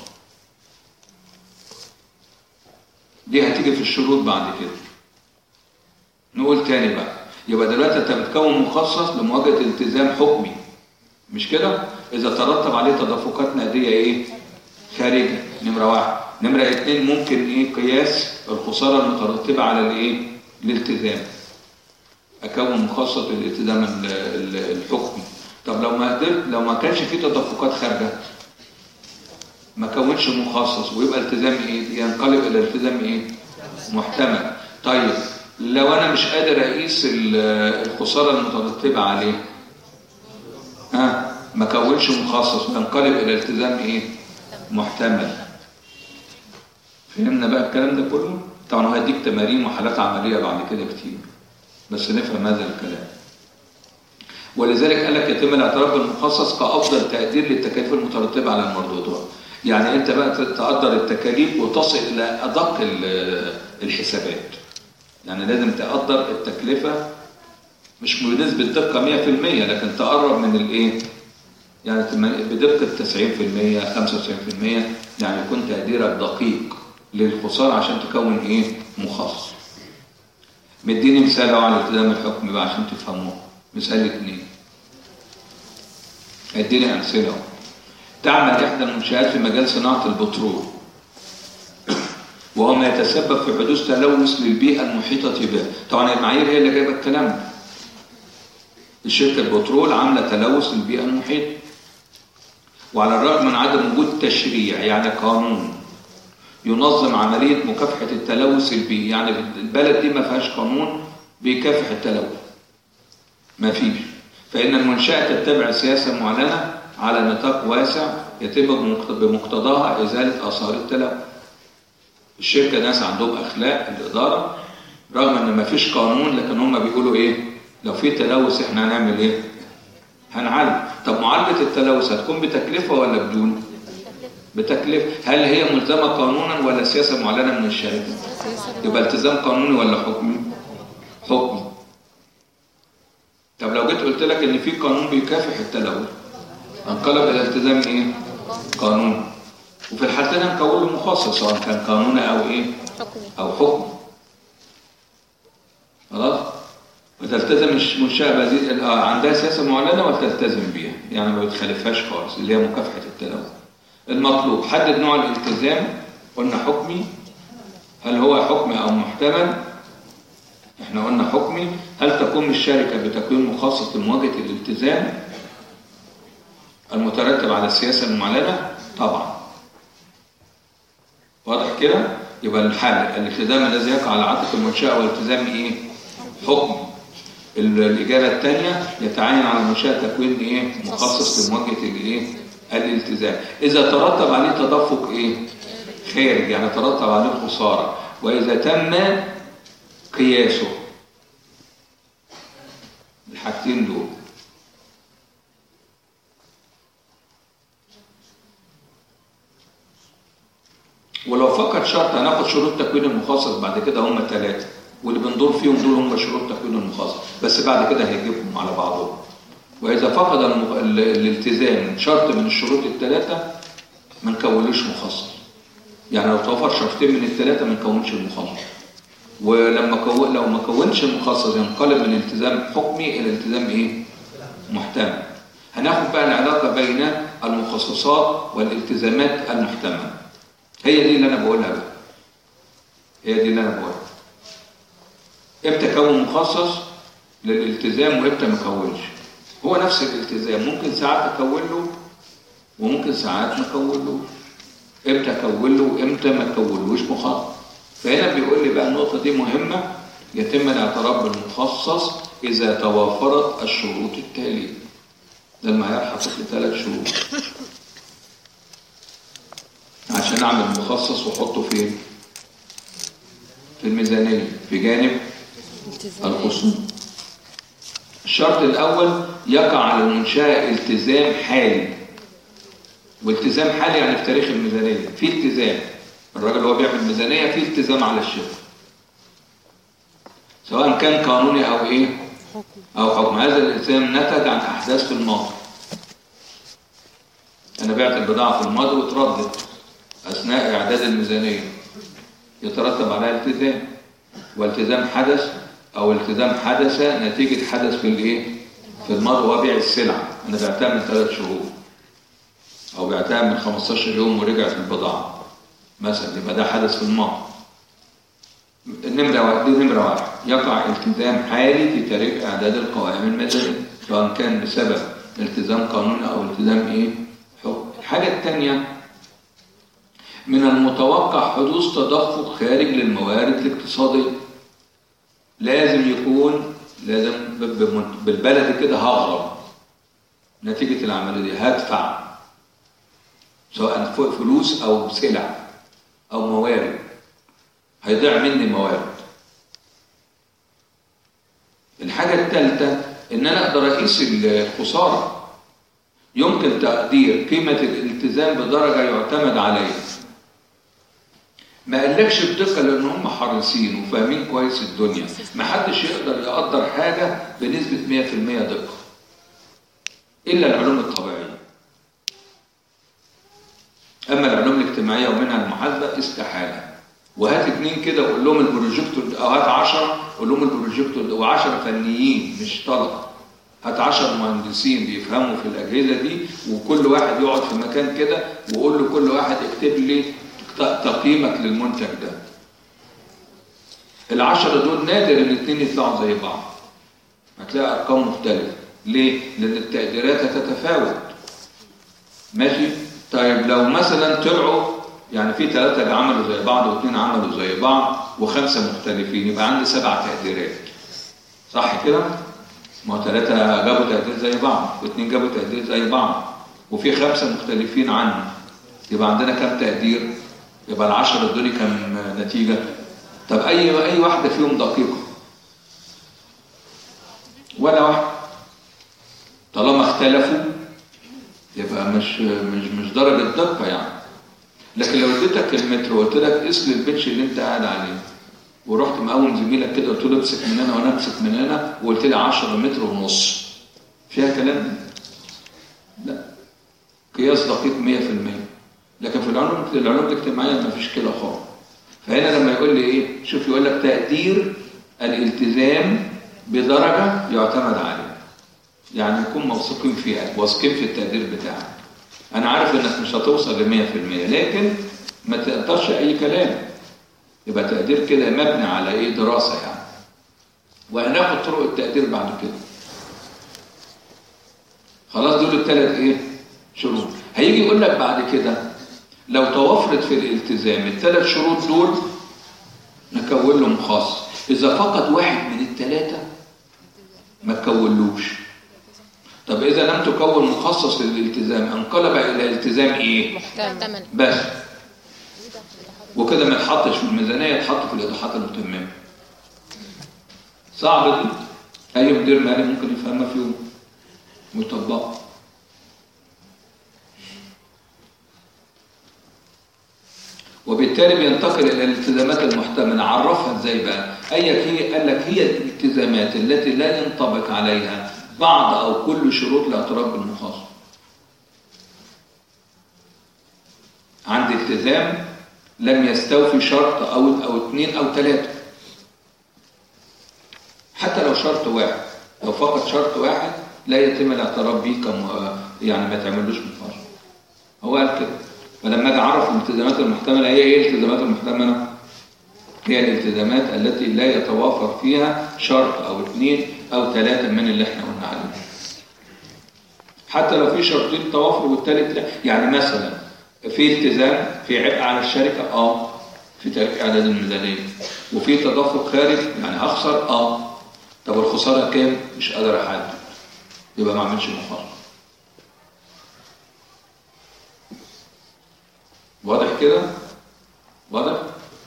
Speaker 2: دي هتيجي في الشروط بعد كده. نقول تاني بقى. يبقى دلوقتي انت بتكون مخصص لمواجهه التزام حكمي مش كده؟ اذا ترتب عليه تدفقات نقديه ايه؟ خارجه. نمره 1. نمره 2 ممكن ايه؟ قياس الخساره المترتبه على الايه؟ الالتزام. اكون مخصص للالتزام الحكمي. طب لو ما كانش فيه تدفقات خارجه ما كونش مخصص ويبقى التزام ايه؟ ينقلب الى التزام ايه؟ محتمل. طيب لو انا مش قادر اقيس الخساره المترتبه عليه ما كونش مخصص وينقلب الى التزام ايه؟ محتمل. فهمنا بقى الكلام ده كله؟ طبعا هديك تمارين وحالات عمليه بعد كده كتير بس نفهم هذا الكلام. ولذلك قال لك يتم الاعتراف بالمخصص كأفضل تقدير للتكاليف المترتبة على المردودات. يعني انت بقى تقدر التكاليف وتصل الى ادق الحسابات. يعني لازم تقدر التكلفة مش بنسبة دقة 100% لكن تقرب من الايه؟ يعني بدقة 90% 95% يعني يكون تقديرك دقيق للخسارة عشان تكون ايه؟ مخصص. مديني مثال على الالتزام الحكمي بقى عشان تفهموه. مثال 2. اديني امثله. تعمل احدى المنشآت في مجال صناعه البترول وهو ما يتسبب في حدوث تلوث للبيئه المحيطه بها. طبعا المعايير هي اللي جايبه الكلام ده. الشركه البترول عامله تلوث للبيئه المحيطه وعلى الرغم من عدم وجود تشريع يعني قانون ينظم عمليه مكافحه التلوث البيئي. يعني البلد دي ما فيهاش قانون بيكافح التلوث. ما فيش. فإن المنشأة تتبع سياسة معلنة على نطاق واسع يتم بمقتضاها إزالة آثار التلوث. الشركة ناس عندهم أخلاق الإدارة رغم أن ما فيش قانون لكن هم بيقولوا إيه؟ لو في تلوث إحنا هنعمل إيه؟ هنعالج. طب معالجة التلوث هتكون بتكلفة ولا بدون؟ بتكلفة. هل هي ملزمة قانونا ولا سياسة معلنة من الشركة؟ يبقى التزام قانوني ولا حكمي؟ حكمي. طب لو جيت قلت لك ان في قانون بيكافح التلوث هنقلب الى التزام ايه؟ قانون. وفي الحالتين هنكون له مخصص سواء كان قانوني او ايه؟ حكمي. او حكمي. خلاص؟ وتلتزم المنشأة بهذه عندها سياسة معلنة وتلتزم بيها، يعني ما بتخالفهاش خالص، اللي هي مكافحة التلوث. المطلوب حدد نوع الالتزام، قلنا حكمي، هل هو حكمي أو محتمل؟ احنا قلنا حكمي. هل تقوم الشركة بتكوين مخصص لمواجهة الالتزام المترتب على السياسة المعلنة؟ طبعا. واضح كده؟ يبقى الحل الالتزام الذي يقع على عاتق المنشأة والالتزام ايه؟ حكمي. الإجابة الثانية يتعين على المنشأة تكوين ايه؟ مخصص لمواجهة الايه؟ الالتزام. إذا ترتب عليه تدفق ايه؟ خارج، يعني ترتب عليه خسارة، وإذا تم قياسه. الحاجتين دول. ولو فقط شرط هناخد شروط تكوين المخصص بعد كده، هم 3 واللي بندور فيهم دول هم شروط تكوين المخصص، بس بعد كده هيجيبهم على بعضهم. وإذا فقد الالتزام شرط من الشروط ال3 ما نكونلوش مخصص. يعني لو توفر شرطين من ال3 ما نكونش المخصص. ولما لو ما كونش المخصص ينقلب من التزام حكمي الى التزام ايه؟ محتمل. هناخد بقى العلاقه بين المخصصات والالتزامات المحتمله. هي دي اللي انا بقولها بقى. هي دي اللي انا بقولها. امتى اكون مخصص للالتزام وامتى ما اكونش؟ هو نفس الالتزام، ممكن ساعات اكون له وممكن ساعات ما اكونلوش. امتى اكون له وامتى ما اكونلوش مخصص. فهنا بيقول لي بقى النقطة دي مهمة. يتم الاعتراف بالمخصص إذا توافرت الشروط التالية. ده المعيار حاطط لي 3 شروط عشان أعمل مخصص وأحطه فين؟ في الميزانية في جانب الخصوم. الشرط الأول يقع على المنشأة التزام حالي. والتزام حالي يعني في تاريخ الميزانية في التزام. الراجل هو بيعمل ميزانية فيه التزام على الشركة، سواء كان قانوني أو إيه؟ أو حكم. هذا الالتزام نتج عن أحداث في الماضي. أنا بعت البضاعة في الماضي وتردت أثناء إعداد الميزانية، يترتب عليها التزام. والتزام حدث أو التزام حدث نتيجة حدث في الإيه؟ في الماضي وهو بيع السلعة. أنا بعتها من 3 شهور أو بعتها من 15 يوم ورجعت البضاعة مثلا، يبقى ده حدث في الماضي. نمرة 1 يقع التزام حالي في تاريخ إعداد القوائم المالية، سواء كان بسبب التزام قانوني أو التزام إيه؟ حكم. الحاجة الثانية من المتوقع حدوث تدفق خارج للموارد الاقتصادية. لازم يكون بالبلد كده هغرم نتيجة العملية دي، هدفع سواء فلوس أو سلع أو موارد، هيضيع مني موارد. الحاجة الثالثة إن أنا أقدر أقيس الخسارة. يمكن تقدير قيمة الالتزام بدرجة يعتمد عليها. ما قالكش بدقة لأن هم حريصين وفاهمين كويس الدنيا. ما حدش يقدر يقدر حاجة بنسبة 100% دقة إلا العلوم الطبيعية. أما العلوم الاجتماعية ومنها المحاسبة استحالة. وهات 2 كده وقول لهم البروجيكتور، أو هات 10 قول لهم البروجيكتور، و10 فنيين مش طلبة. هات 10 مهندسين بيفهموا في الأجهزة دي، وكل واحد يقعد في مكان كده وقول له كل واحد اكتب لي تقييمك للمنتج ده. ال10 دول نادر ان 2 يطلعوا زي بعض، هتلاقي ارقام مختلفة. ليه؟ لان التقديرات هتتفاوت. ماشي؟ طيب لو مثلا طلعوا يعني في 3 عملوا زي بعض و2 عملوا زي بعض و5 مختلفين، يبقى عندي 7 تقديرات. صح كده؟ ما هو 3 جابوا تقدير زي بعض و2 جابوا تقدير زي بعض وفي 5 مختلفين عنه، يبقى عندنا كم تقدير؟ يبقى ال10 دول كم نتيجة؟ طب أي واحدة فيهم دقيقة؟ ولا واحدة. طالما اختلفوا يبقى مش درجة دقة يعني. لكن لو اديتك المتر وقلت لك قيس لي البنش اللي انت قاعد عليه، ورحت مقوم زميلك كده قلت له امسك من هنا وانا امسك من هنا وقلت لي 10 متر ونص، فيها كلام؟ لا، قياس دقيق 100%. لكن في العلوم الاجتماعية ما فيش كده خالص. فهنا لما يقول لي ايه؟ شوف يقول لك تقدير الالتزام بدرجة يعتمد عليها، يعني نكون موثوقين فيها، واثقين في التقدير بتاعك. أنا عارف إنك مش هتوصل ل100%، لكن ما تقدرش أي كلام، يبقى تقدير كده مبني على إيه؟ دراسة يعني. وهناخد طرق التقدير بعد كده. خلاص، دول الثلاث إيه؟ شروط. هيجي يقول لك بعد كده لو توفرت في الالتزام الثلاث شروط دول نكون له مخصص. إذا فقط واحد من الثلاثة ما تكونلوش. طب إذا لم تكون مخصص للالتزام انقلب إلى التزام إيه؟
Speaker 1: محتمل
Speaker 2: بس. وكده ما يتحطش في الميزانية، يتحط في الإيضاحات المتممة. صعب دي؟ أي مدير مالي ممكن يفهمها في يوم ويطبقها. وبالتالي بينتقل إلى الالتزامات المحتملة. عرفها إزاي بقى؟ قال لك هي الالتزامات التي لا ينطبق عليها بعض أو كل شروط الاعتراف بالمخاصمة. عند التزام لم يستوفي شرط أو اثنين أو ثلاثة، حتى لو شرط واحد، لو فقط شرط واحد لا يتم الاعتراف به يعني ما تعملوش مخاصمة. هو قال كده. فلما اجي اعرف الالتزامات المحتمله، هي ايه الالتزامات المحتمله؟ هي الالتزامات التي لا يتوافر فيها شرط او اثنين او ثلاثه من اللي احنا قلنا عليه. حتى لو في شرطين توافر والثالث لا. يعني مثلا في التزام في عبء على الشركه، في تاريخ اعداد الميزانيه، وفي تدفق خارج يعني هخسر، طب الخساره كام؟ مش قادر احدد، يبقى ما اعملش مخاصمه. واضح كده؟ واضح؟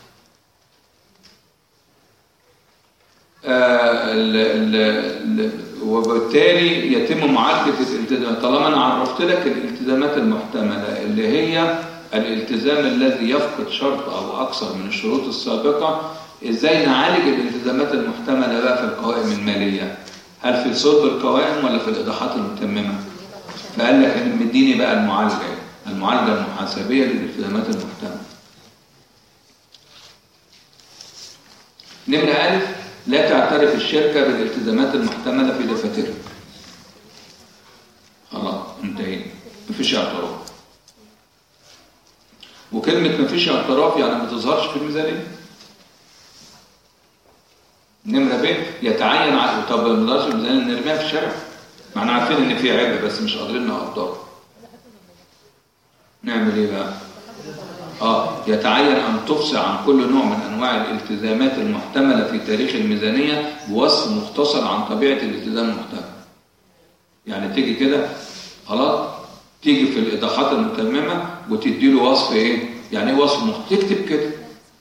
Speaker 2: وبالتالي يتم معالجة الالتزامات. طالما أنا عرفت لك الالتزامات المحتملة اللي هي الالتزام الذي يفقد شرط أو أكثر من الشروط السابقة، إزاي نعالج الالتزامات المحتملة بقى في القوائم المالية؟ هل في صلب القوائم ولا في الإيضاحات المتممة؟ فقال لك إن مديني بقى المعالجة المحاسبية للالتزامات المحتملة. نمرة ألف: لا تعترف الشركة بالالتزامات المحتملة في دفاترها. خلاص انتهينا، مفيش اعتراف. وكلمة مفيش اعتراف يعني ما تظهرش في الميزانية. نمرة ب: يتعين طب ما تظهرش في الميزانية نرميها في الشارع. ما احنا عارفين ان في عيب بس مش قادرين نقدره. نعمل ايه بقى؟ يتعين أن تفصل عن كل نوع من أنواع الالتزامات المحتملة في تاريخ الميزانية بوصف مختصر عن طبيعة الالتزام المحتمل. يعني تيجي كده خلاص، تيجي في الإيضاحات المتممة وتديله وصف إيه؟ يعني وصف تكتب كده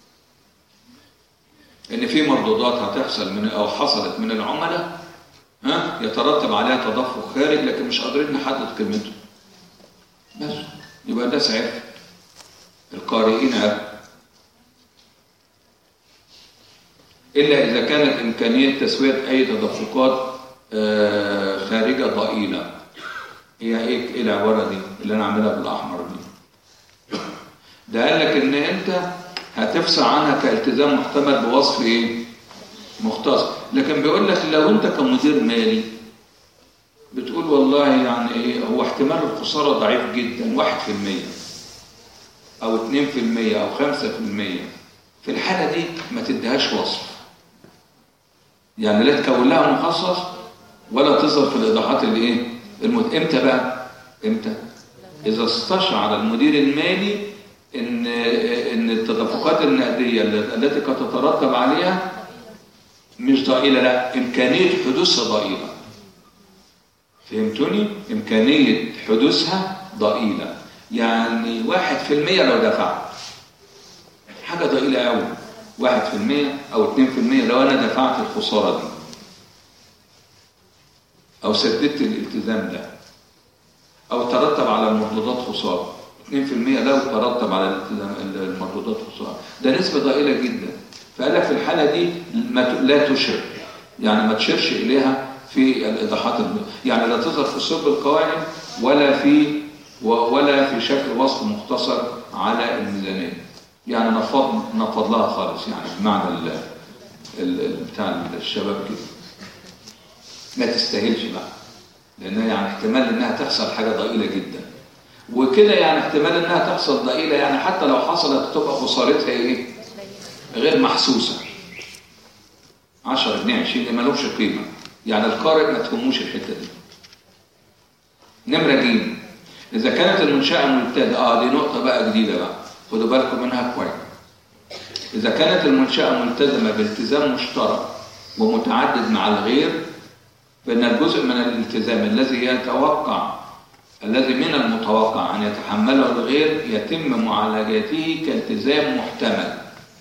Speaker 2: إن في مردودات هتحصل أو حصلت من العملاء يترتب عليها تدفق خارج، لكن مش قادرين نحدد قيمته. بس يبقى ده سعر القارئين إلا إذا كانت إمكانية تسوية أي تدفقات خارجة ضئيلة. هي إيه العبارة دي اللي أنا عاملها بالأحمر دي؟ ده قال لك إن أنت هتفصل عنها كالتزام محتمل بوصف إيه؟ مختصر. لكن بيقول لك لو أنت كمدير مالي بتقول والله يعني إيه، هو احتمال الخسارة ضعيف جدا 1% أو 2% أو 5%، في الحالة دي ما تديهاش وصف. يعني لا تكون لها مخصص ولا تظهر في الإيضاحات اللي إيه؟ إمتى بقى؟ إمتى؟ إذا استشعر المدير المالي إن التدفقات النقدية التي قد تترتب عليها مش ضئيلة، لا، إمكانية حدوثها ضئيلة. فهمتوني؟ إمكانية حدوثها ضئيلة. يعني 1% لو دفعت حاجة ضئيلة أوي، 1% أو 2% لو أنا دفعت الخسارة دي أو سددت الالتزام ده أو ترتب على المردودات خسارة، 2% لو ترتب على الالتزام المردودات خسارة، ده نسبة ضئيلة جدا. فقال لك في الحالة دي لا تشر، يعني ما تشرش إليها في الإيضاحات، يعني لا تظهر في صلب القوائم ولا في شكل وصف مختصر على الميزانية. يعني نفض لها خالص، يعني بمعنى بتاع الشباب كده ما تستاهلش بقى، لأنها يعني احتمال إنها تحصل حاجة ضئيلة جدا، وكده يعني احتمال إنها تحصل ضئيلة، يعني حتى لو حصلت تبقى خسارتها إيه؟ غير محسوسة. 10 جنيه 20 جنيه مالهمش قيمة، يعني القارئ ما تهموش الحتة دي. نمرة ج، إذا كانت المنشأة ملتزمة، دي نقطة بقى جديدة بقى، خدوا بالكم منها كويس. إذا كانت المنشأة ملتزمة بالتزام مشترك ومتعدد مع الغير، فإن الجزء من الالتزام الذي من المتوقع أن يتحمله الغير يتم معالجته كالتزام محتمل.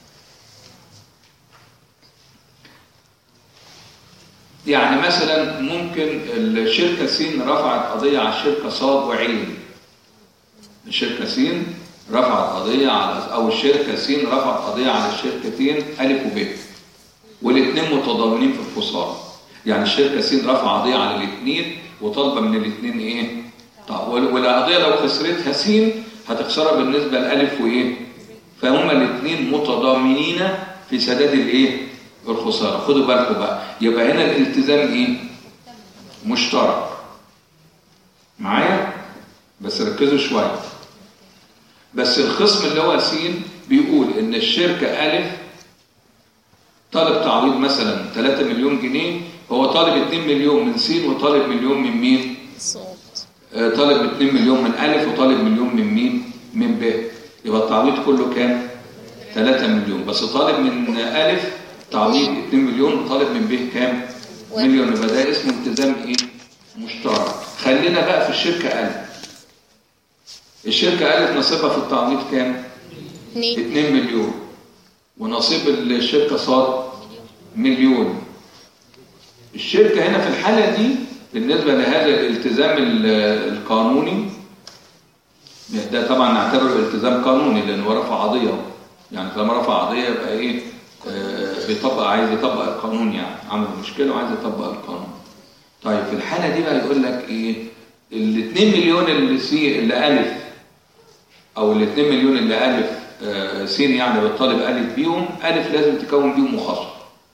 Speaker 2: يعني مثلا ممكن الشركة س رفعت قضية على الشركة ص وعين. الشركة س رفعت قضية أو الشركة س رفعت قضية على الشركتين أ وب، والاثنين متضامنين في الخسارة. يعني الشركة س رفع قضية على الاثنين وطالبة من الاثنين إيه؟ طب والقضية لو خسرتها س هتخسرها بالنسبة لأ وإيه؟ فهم الاثنين متضامنين في سداد الإيه؟ الخسارة. خدوا بالكم بقى، يبقى هنا الالتزام إيه؟ مشترك. معايا؟ بس ركزوا شوية. بس الخصم اللي هو س بيقول إن الشركة أ طالب تعويض مثلا 3 مليون جنيه، هو طالب 2 مليون من س وطالب مليون من مين؟ طالب 2 مليون من أ وطالب مليون من مين؟ من ب. يبقى التعويض كله كام؟ 3 مليون، بس طالب من أ تعويض 2 مليون وطالب من ب كام؟ مليون. يبقى ده اسمه التزام ايه؟ مشترك. خلينا بقى في الشركة أ. الشركة أ نصيبها في التعويض كام؟ 2 مليون، ونصيب الشركة ص مليون. الشركة هنا في الحالة دي بالنسبة لهذا الالتزام القانوني، ده طبعا نعتبره التزام قانوني لأنه رفع قضية، يعني طالما رفع قضية يبقى ايه؟ عايز يطبق القانون، يعني عمل مشكلة وعايز يطبق القانون. طيب في الحالة دي بقى يقول لك ايه؟ ال 2 مليون اللي أ، او ال 2 مليون اللي أ س يعني بالطالب أ بيهم، أ لازم تكون بيهم مخصص.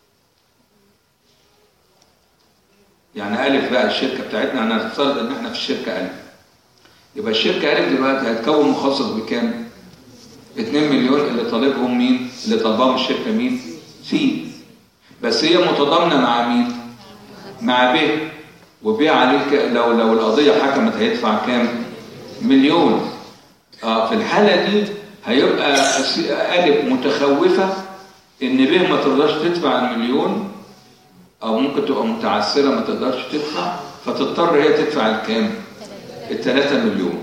Speaker 2: يعني أ بقى الشركة بتاعتنا، انا هنفترض ان احنا في الشركة أ، يبقى الشركة أ دلوقتي هتكون مخصص بكام؟ 2 مليون اللي طالبهم مين؟ اللي طالبهم الشركة مين؟ س. بس هي متضامنة مع مين؟ مع ب، وب عليه لو القضية حكمت هيدفع كام؟ مليون. في الحالة دي هيبقى أ متخوفة إن ب ما تقدرش تدفع المليون، أو ممكن تبقى متعسرة ما تقدرش تدفع، فتضطر هي تدفع الكام؟ 3 مليون.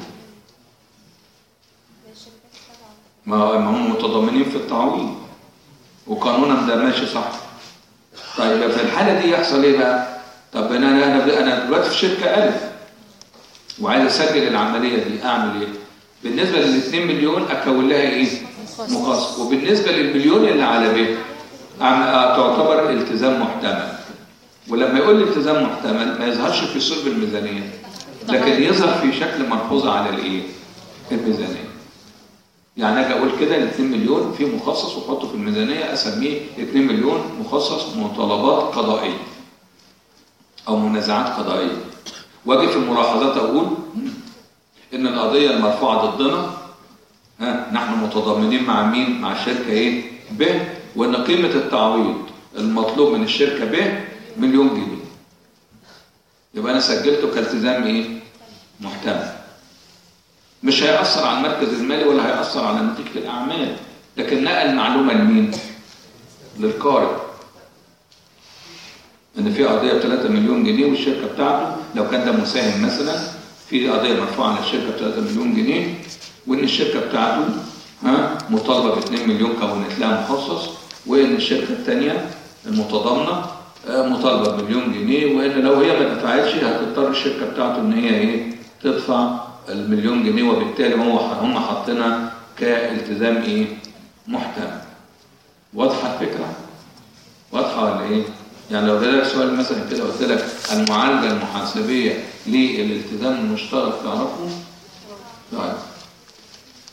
Speaker 2: ما هم متضامنين في التعويض وقانونا ده ماشي صح. طيب في الحالة دي يحصل ايه بقى؟ طب انا دلوقتي في شركة أ وعايز اسجل العملية دي، اعمل ايه؟ بالنسبة لل 2 مليون اكون لها ايه؟ مخصص. وبالنسبة للمليون اللي على ب تعتبر التزام محتمل. ولما يقول لي التزام محتمل ما يظهرش في صلب الميزانية، لكن يظهر في شكل ملحوظة على الايه؟ الميزانية. يعني اجي اقول كده ال 2 مليون في مخصص واحطه في الميزانيه، اسميه 2 مليون مخصص مطالبات قضائيه او منازعات قضائيه. واجي في الملاحظات اقول ان القضيه المرفوعه ضدنا نحن متضامنين مع مين؟ مع الشركه ايه؟ ب، وان قيمه التعويض المطلوب من الشركه ب مليون جنيه. يبقى انا سجلته كالتزام ايه؟ محتمل. مش هيأثر على المركز المالي ولا هيأثر على نتيجة الأعمال، لكن نقل معلومة لمين؟ للقارئ. إن في قضية ب3 مليون جنيه والشركة بتاعته لو كان ده مساهم مثلا، في قضية مرفوعة على الشركة ب3 مليون جنيه، وإن الشركة بتاعته مطالبة ب2 مليون كونت لها مخصص، وإن الشركة الثانية المتضامنة مطالبة ب1 مليون جنيه، وإن لو هي ما دفعتش هتضطر الشركة بتاعته إن هي إيه؟ تدفع ال1 مليون، وبالتالي هم حاطينها كالتزام ايه؟ محتمل. واضحه الفكره؟ واضحه ولا ايه؟ يعني لو جالك سؤال مثلا كده قلت لك المعالجه المحاسبيه للالتزام المشترك تعرفه؟ طيب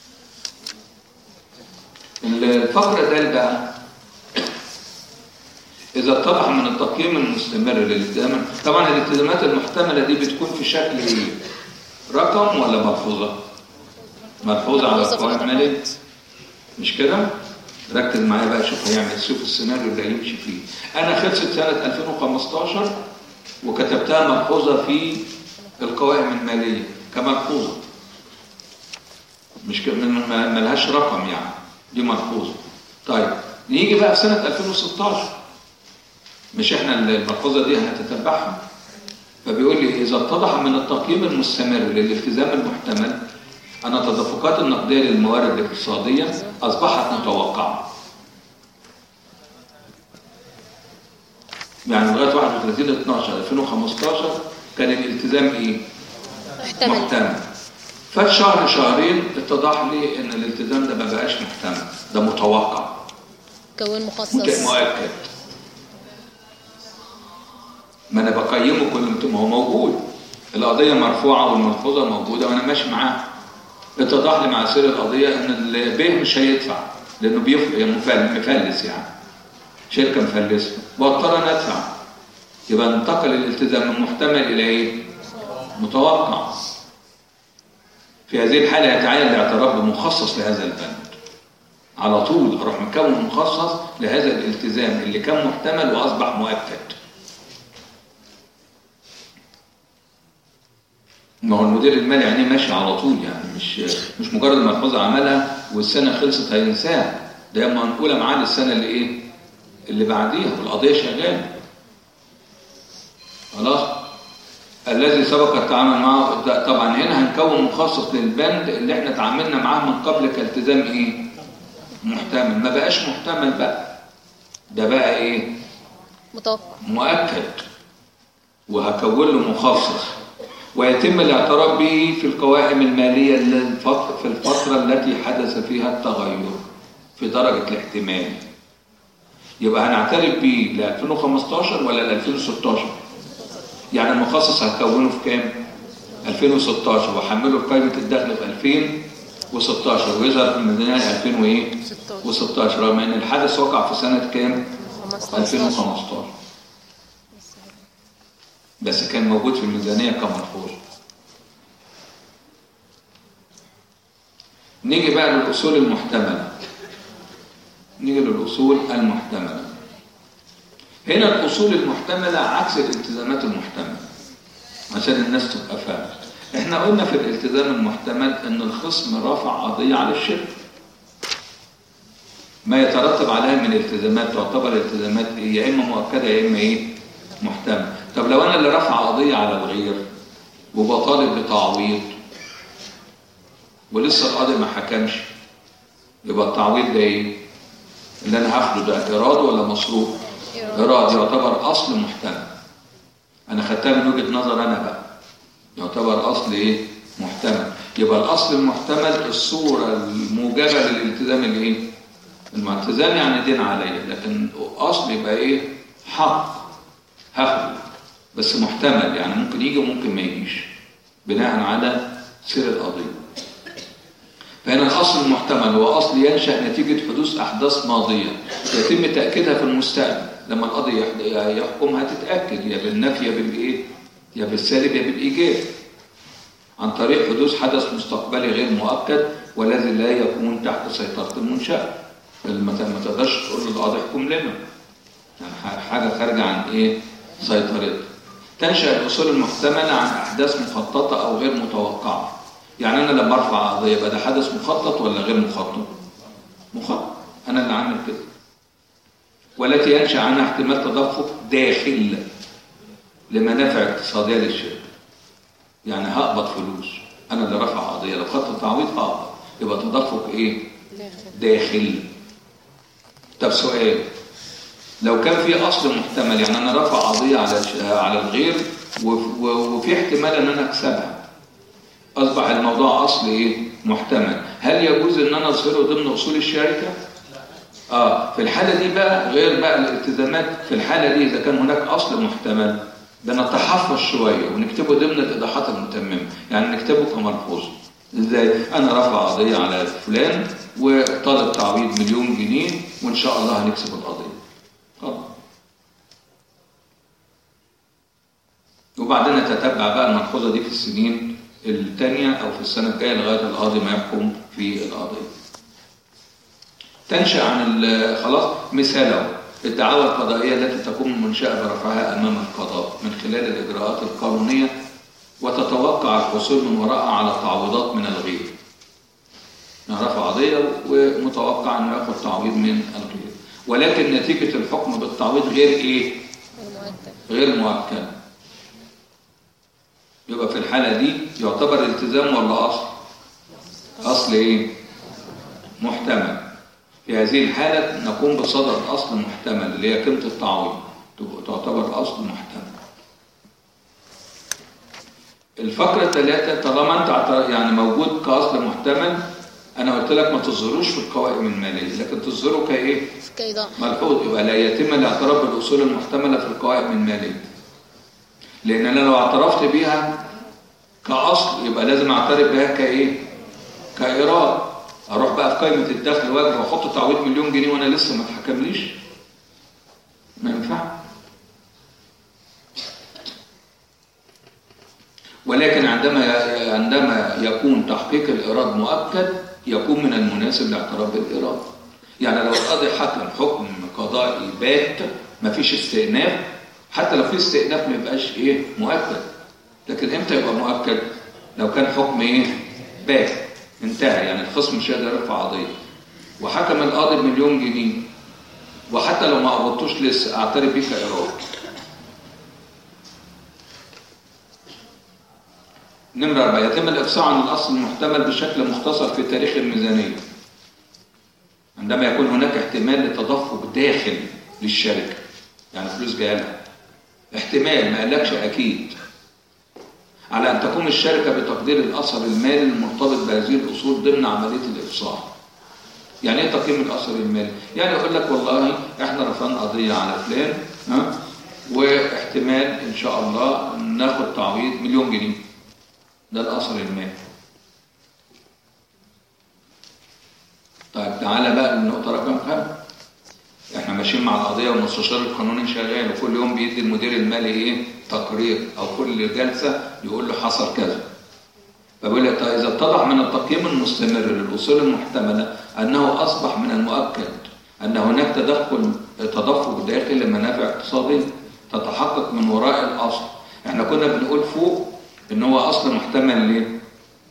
Speaker 2: الفقره ده بقى إذا اتضح من التقييم المستمر للالتزام. طبعا الالتزامات المحتملة دي بتكون في شكل إيه؟ رقم ولا ملحوظة؟ ملحوظة على القوائم المالية، مش كده؟ ركز معايا بقى، شوف هيعمل، شوف السيناريو اللي هيمشي فيه. أنا خلصت سنة 2015 وكتبتها ملحوظة في القوائم المالية كملحوظة، مش ملهاش رقم يعني، دي ملحوظة. طيب نيجي بقى في سنة 2016، مش احنا الملحوظة دي هنتتبعها؟ فبيقول لي إذا اتضح من التقييم المستمر للالتزام المحتمل أن التدفقات النقدية للموارد الاقتصادية أصبحت متوقعة. يعني لغاية 31/12/2015 كان الالتزام إيه؟ محتمل. فات شهر شهرين اتضح لي إن الالتزام ده ما بقاش محتمل، ده متوقع.
Speaker 1: كون مخصص.
Speaker 2: مؤكد. ما أنا بقيمه كل ما هو موجود. القضية مرفوعة والملحوظة موجودة وأنا ماشي معاها. اتضح لي مع سير القضية إن البيه مش هيدفع لأنه مفلس، يعني شركة مفلسة، واضطر أنا أدفع. يبقى انتقل الالتزام من محتمل إلى إيه؟ متوقع. في هذه الحالة يتعين الاعتراف بمخصص لهذا البند. على طول أروح مكون مخصص لهذا الالتزام اللي كان محتمل وأصبح مؤكد. ما هو المدير المالي يعني ماشي على طول، يعني مش مجرد ملحوظة عملها والسنة خلصت هينساها، ده ياما منقولة معاه للسنة اللي ايه؟ اللي بعديها، والقضية شغالة. خلاص؟ الذي سبق التعامل معه، طبعا هنا هنكون مخصص للبند اللي احنا تعاملنا معاه من قبل كالتزام ايه؟ محتمل. ما بقاش محتمل بقى، ده بقى ايه؟
Speaker 1: متوقع،
Speaker 2: مؤكد، وهكون له مخصص. ويتم الاعتراف به في القوائم المالية في الفترة التي حدث فيها التغير في درجة الاحتمال. يبقى هنعترف به ل 2015 ولا ل 2016؟ يعني المخصص هكونه في كام؟ 2016، وحمله قائمة الدخل في 2016 ويظهر في الميزانية 2016 رغم ان الحدث وقع في سنة كام؟ 2015، بس كان موجود في الميزانية كملحوظ. نيجي بقى للأصول المحتملة. هنا الأصول المحتملة عكس الالتزامات المحتملة عشان الناس تبقى فاهمة. احنا قلنا في الالتزام المحتمل ان الخصم رفع قضية على الشركة، ما يترتب عليها من التزامات تعتبر التزامات يا اما مؤكدة يا اما ايه؟ محتمل. طب لو انا اللي رفع قضية على الغير وبطالب بتعويض ولسه القاضي ما حكمش، يبقى التعويض ده ايه؟ اللي انا هاخده ده ايراد ولا مصروف؟ ايراد، يعتبر اصل محتمل. انا خدتها من وجهة نظر انا بقى، يعتبر اصل ايه؟ محتمل. يبقى الاصل المحتمل الصورة الموجبة للالتزام الايه؟ الالتزام يعني دين عليا، لكن اصل يبقى ايه؟ حق هاخده بس محتمل، يعني ممكن يجي وممكن ما يجيش بناء على سير القضية. فهنا الأصل المحتمل هو أصل ينشأ نتيجة حدوث أحداث ماضية يتم تأكيدها في المستقبل. لما القاضي يحكمها تتأكد يا بالنفي يا بالإيه؟ يا بالسالب يا بالإيجاب، عن طريق حدوث حدث مستقبلي غير مؤكد والذي لا يكون تحت سيطرة المنشأ. ما تقدرش تقول للقاضي احكم لنا، يعني حاجة خارجة عن إيه؟ سيطرته. تنشأ الأصول المحتملة عن أحداث مخططة أو غير متوقعة. يعني أنا لما أرفع قضية يبقى ده حدث مخطط ولا غير مخطط؟ مخطط، أنا اللي عامل كده. والتي ينشأ عنها احتمال تدفق داخل لمنافع اقتصادية للشركة. يعني هقبض فلوس، أنا اللي رفع قضية، لو خدت تعويض هقبض، يبقى تدفق إيه؟ داخل. طب سؤال، لو كان في أصل محتمل، يعني أنا رفع قضية على الغير وفي احتمال أن أنا أكسبها، أصبح الموضوع أصل إيه؟ محتمل. هل يجوز أن أنا أظهره ضمن أصول الشركة؟ في الحالة دي بقى غير بقى الالتزامات. في الحالة دي إذا كان هناك أصل محتمل ده نتحفظ شوية ونكتبه ضمن الإيضاحات المتممة، يعني نكتبه كملحوظ. إزاي؟ أنا رفع قضية على فلان وطالب تعويض 1,000,000 جنيه وإن شاء الله هنكسب القضية. هتتبع بقى الملحوظة دي في السنين الثانية أو في السنة الجاية لغاية القاضي ما يحكم في القضية. تنشأ عن خلاص مثاله الدعاوى القضائية التي تكون منشأة برفعها أمام القضاء من خلال الإجراءات القانونية وتتوقع الحصول من وراءها على تعويضات من الغير. رفع قضية ومتوقع أنه يأخذ تعويض من الغير، ولكن نتيجة الحكم بالتعويض غير إيه؟ غير مؤكد. يبقى في الحالة دي يعتبر التزام ولا أصل؟ أصل إيه؟ محتمل. في هذه الحالة نقوم بصدد أصل محتمل اللي هي قيمة التعويض، تعتبر أصل محتمل. الفقرة الثالثة طالما أنت يعني موجود كأصل محتمل، أنا قلت لك ما تظهروش في القوائم المالية، لكن تظهره كإيه؟ ملحوظ. يبقى لا يتم الاعتراف بالأصول المحتملة في القوائم المالية، لأن أنا لو اعترفت بيها كأصل يبقى لازم أعترف بها كإيه؟ كإيراد. أروح بقى في قائمة الدخل واجري وأحط تعويض 1,000,000 جنيه وأنا لسه ما اتحكمليش؟ ما ينفع. ولكن عندما يكون تحقيق الإيراد مؤكد يكون من المناسب الاعتراف بالإيراد. يعني لو القاضي حكم قضائي بات ما فيش استئناف، حتى لو في استئناف ما يبقاش ايه؟ مؤكد. لكن امتى يبقى مؤكد؟ لو كان حكم ايه؟ بات انتهى، يعني الخصم مش هيقدر يرفع قضيه وحكم القاضي ب1,000,000 جنيه، وحتى لو ما قبضتوش لسه اعترف بيه كإيراد. نمرة 4 يتم الإفصاح عن الأصل المحتمل بشكل مختصر في تاريخ الميزانية عندما يكون هناك احتمال لتدفق داخل للشركة، يعني فلوس جايه لها، احتمال ما قالكش أكيد، على أن تقوم الشركة بتقدير الأثر المالي المرتبط بهذه الأصول ضمن عملية الإفصاح. يعني إيه تقييم الأثر المالي؟ يعني يقول لك والله إحنا رفعنا قضية على فلان واحتمال إن شاء الله ناخد تعويض 1,000,000 جنيه، ده الأثر المالي. طيب تعالى بقى للنقطة رقم 5. احنا ماشيين مع القضية والمستشار القانوني شغال وكل يوم بيدي المدير المالي ايه؟ تقرير، او كل جلسة يقول له حصل كذا. فبيقول لك إذا اتضح من التقييم المستمر للأصول المحتملة أنه أصبح من المؤكد أن هناك تدفق داخلي لمنافع اقتصادية تتحقق من وراء الأصل. احنا كنا بنقول فوق إن هو أصل محتمل ليه؟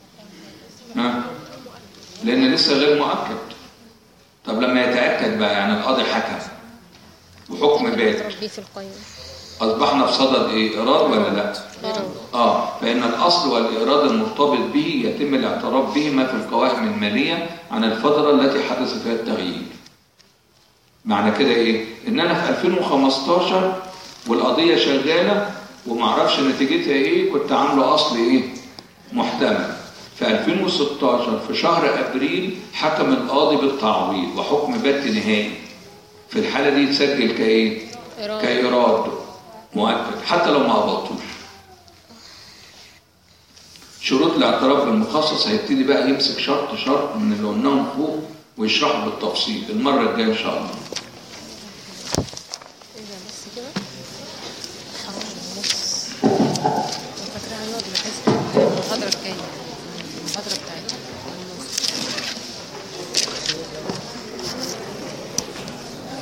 Speaker 2: لأن لسه غير مؤكد. طب لما يتأكد بقى، يعني القاضي حكم وحكم بات، أصبحنا في صدد إيه؟ إيراد ولا لا؟ فإن الأصل والإيراد المرتبط به يتم الاعتراف بهما في القوائم المالية عن الفترة التي حدث فيها التغيير. معنى كده إيه؟ إن أنا في 2015 والقضية شغالة ومعرفش نتيجتها إيه، كنت عامله أصل إيه؟ محتمل. في 2016 في شهر أبريل حكم القاضي بالتعويض وحكم بات نهائي. في الحالة دي يتسجل كإيه؟ كإيراد مؤكد حتى لو ما قبضتوش. شروط الاعتراف بالمخصص هيبتدي بقى يمسك شرط من اللي قلناهم فوق ويشرحه بالتفصيل المرة الجاية إن شاء الله.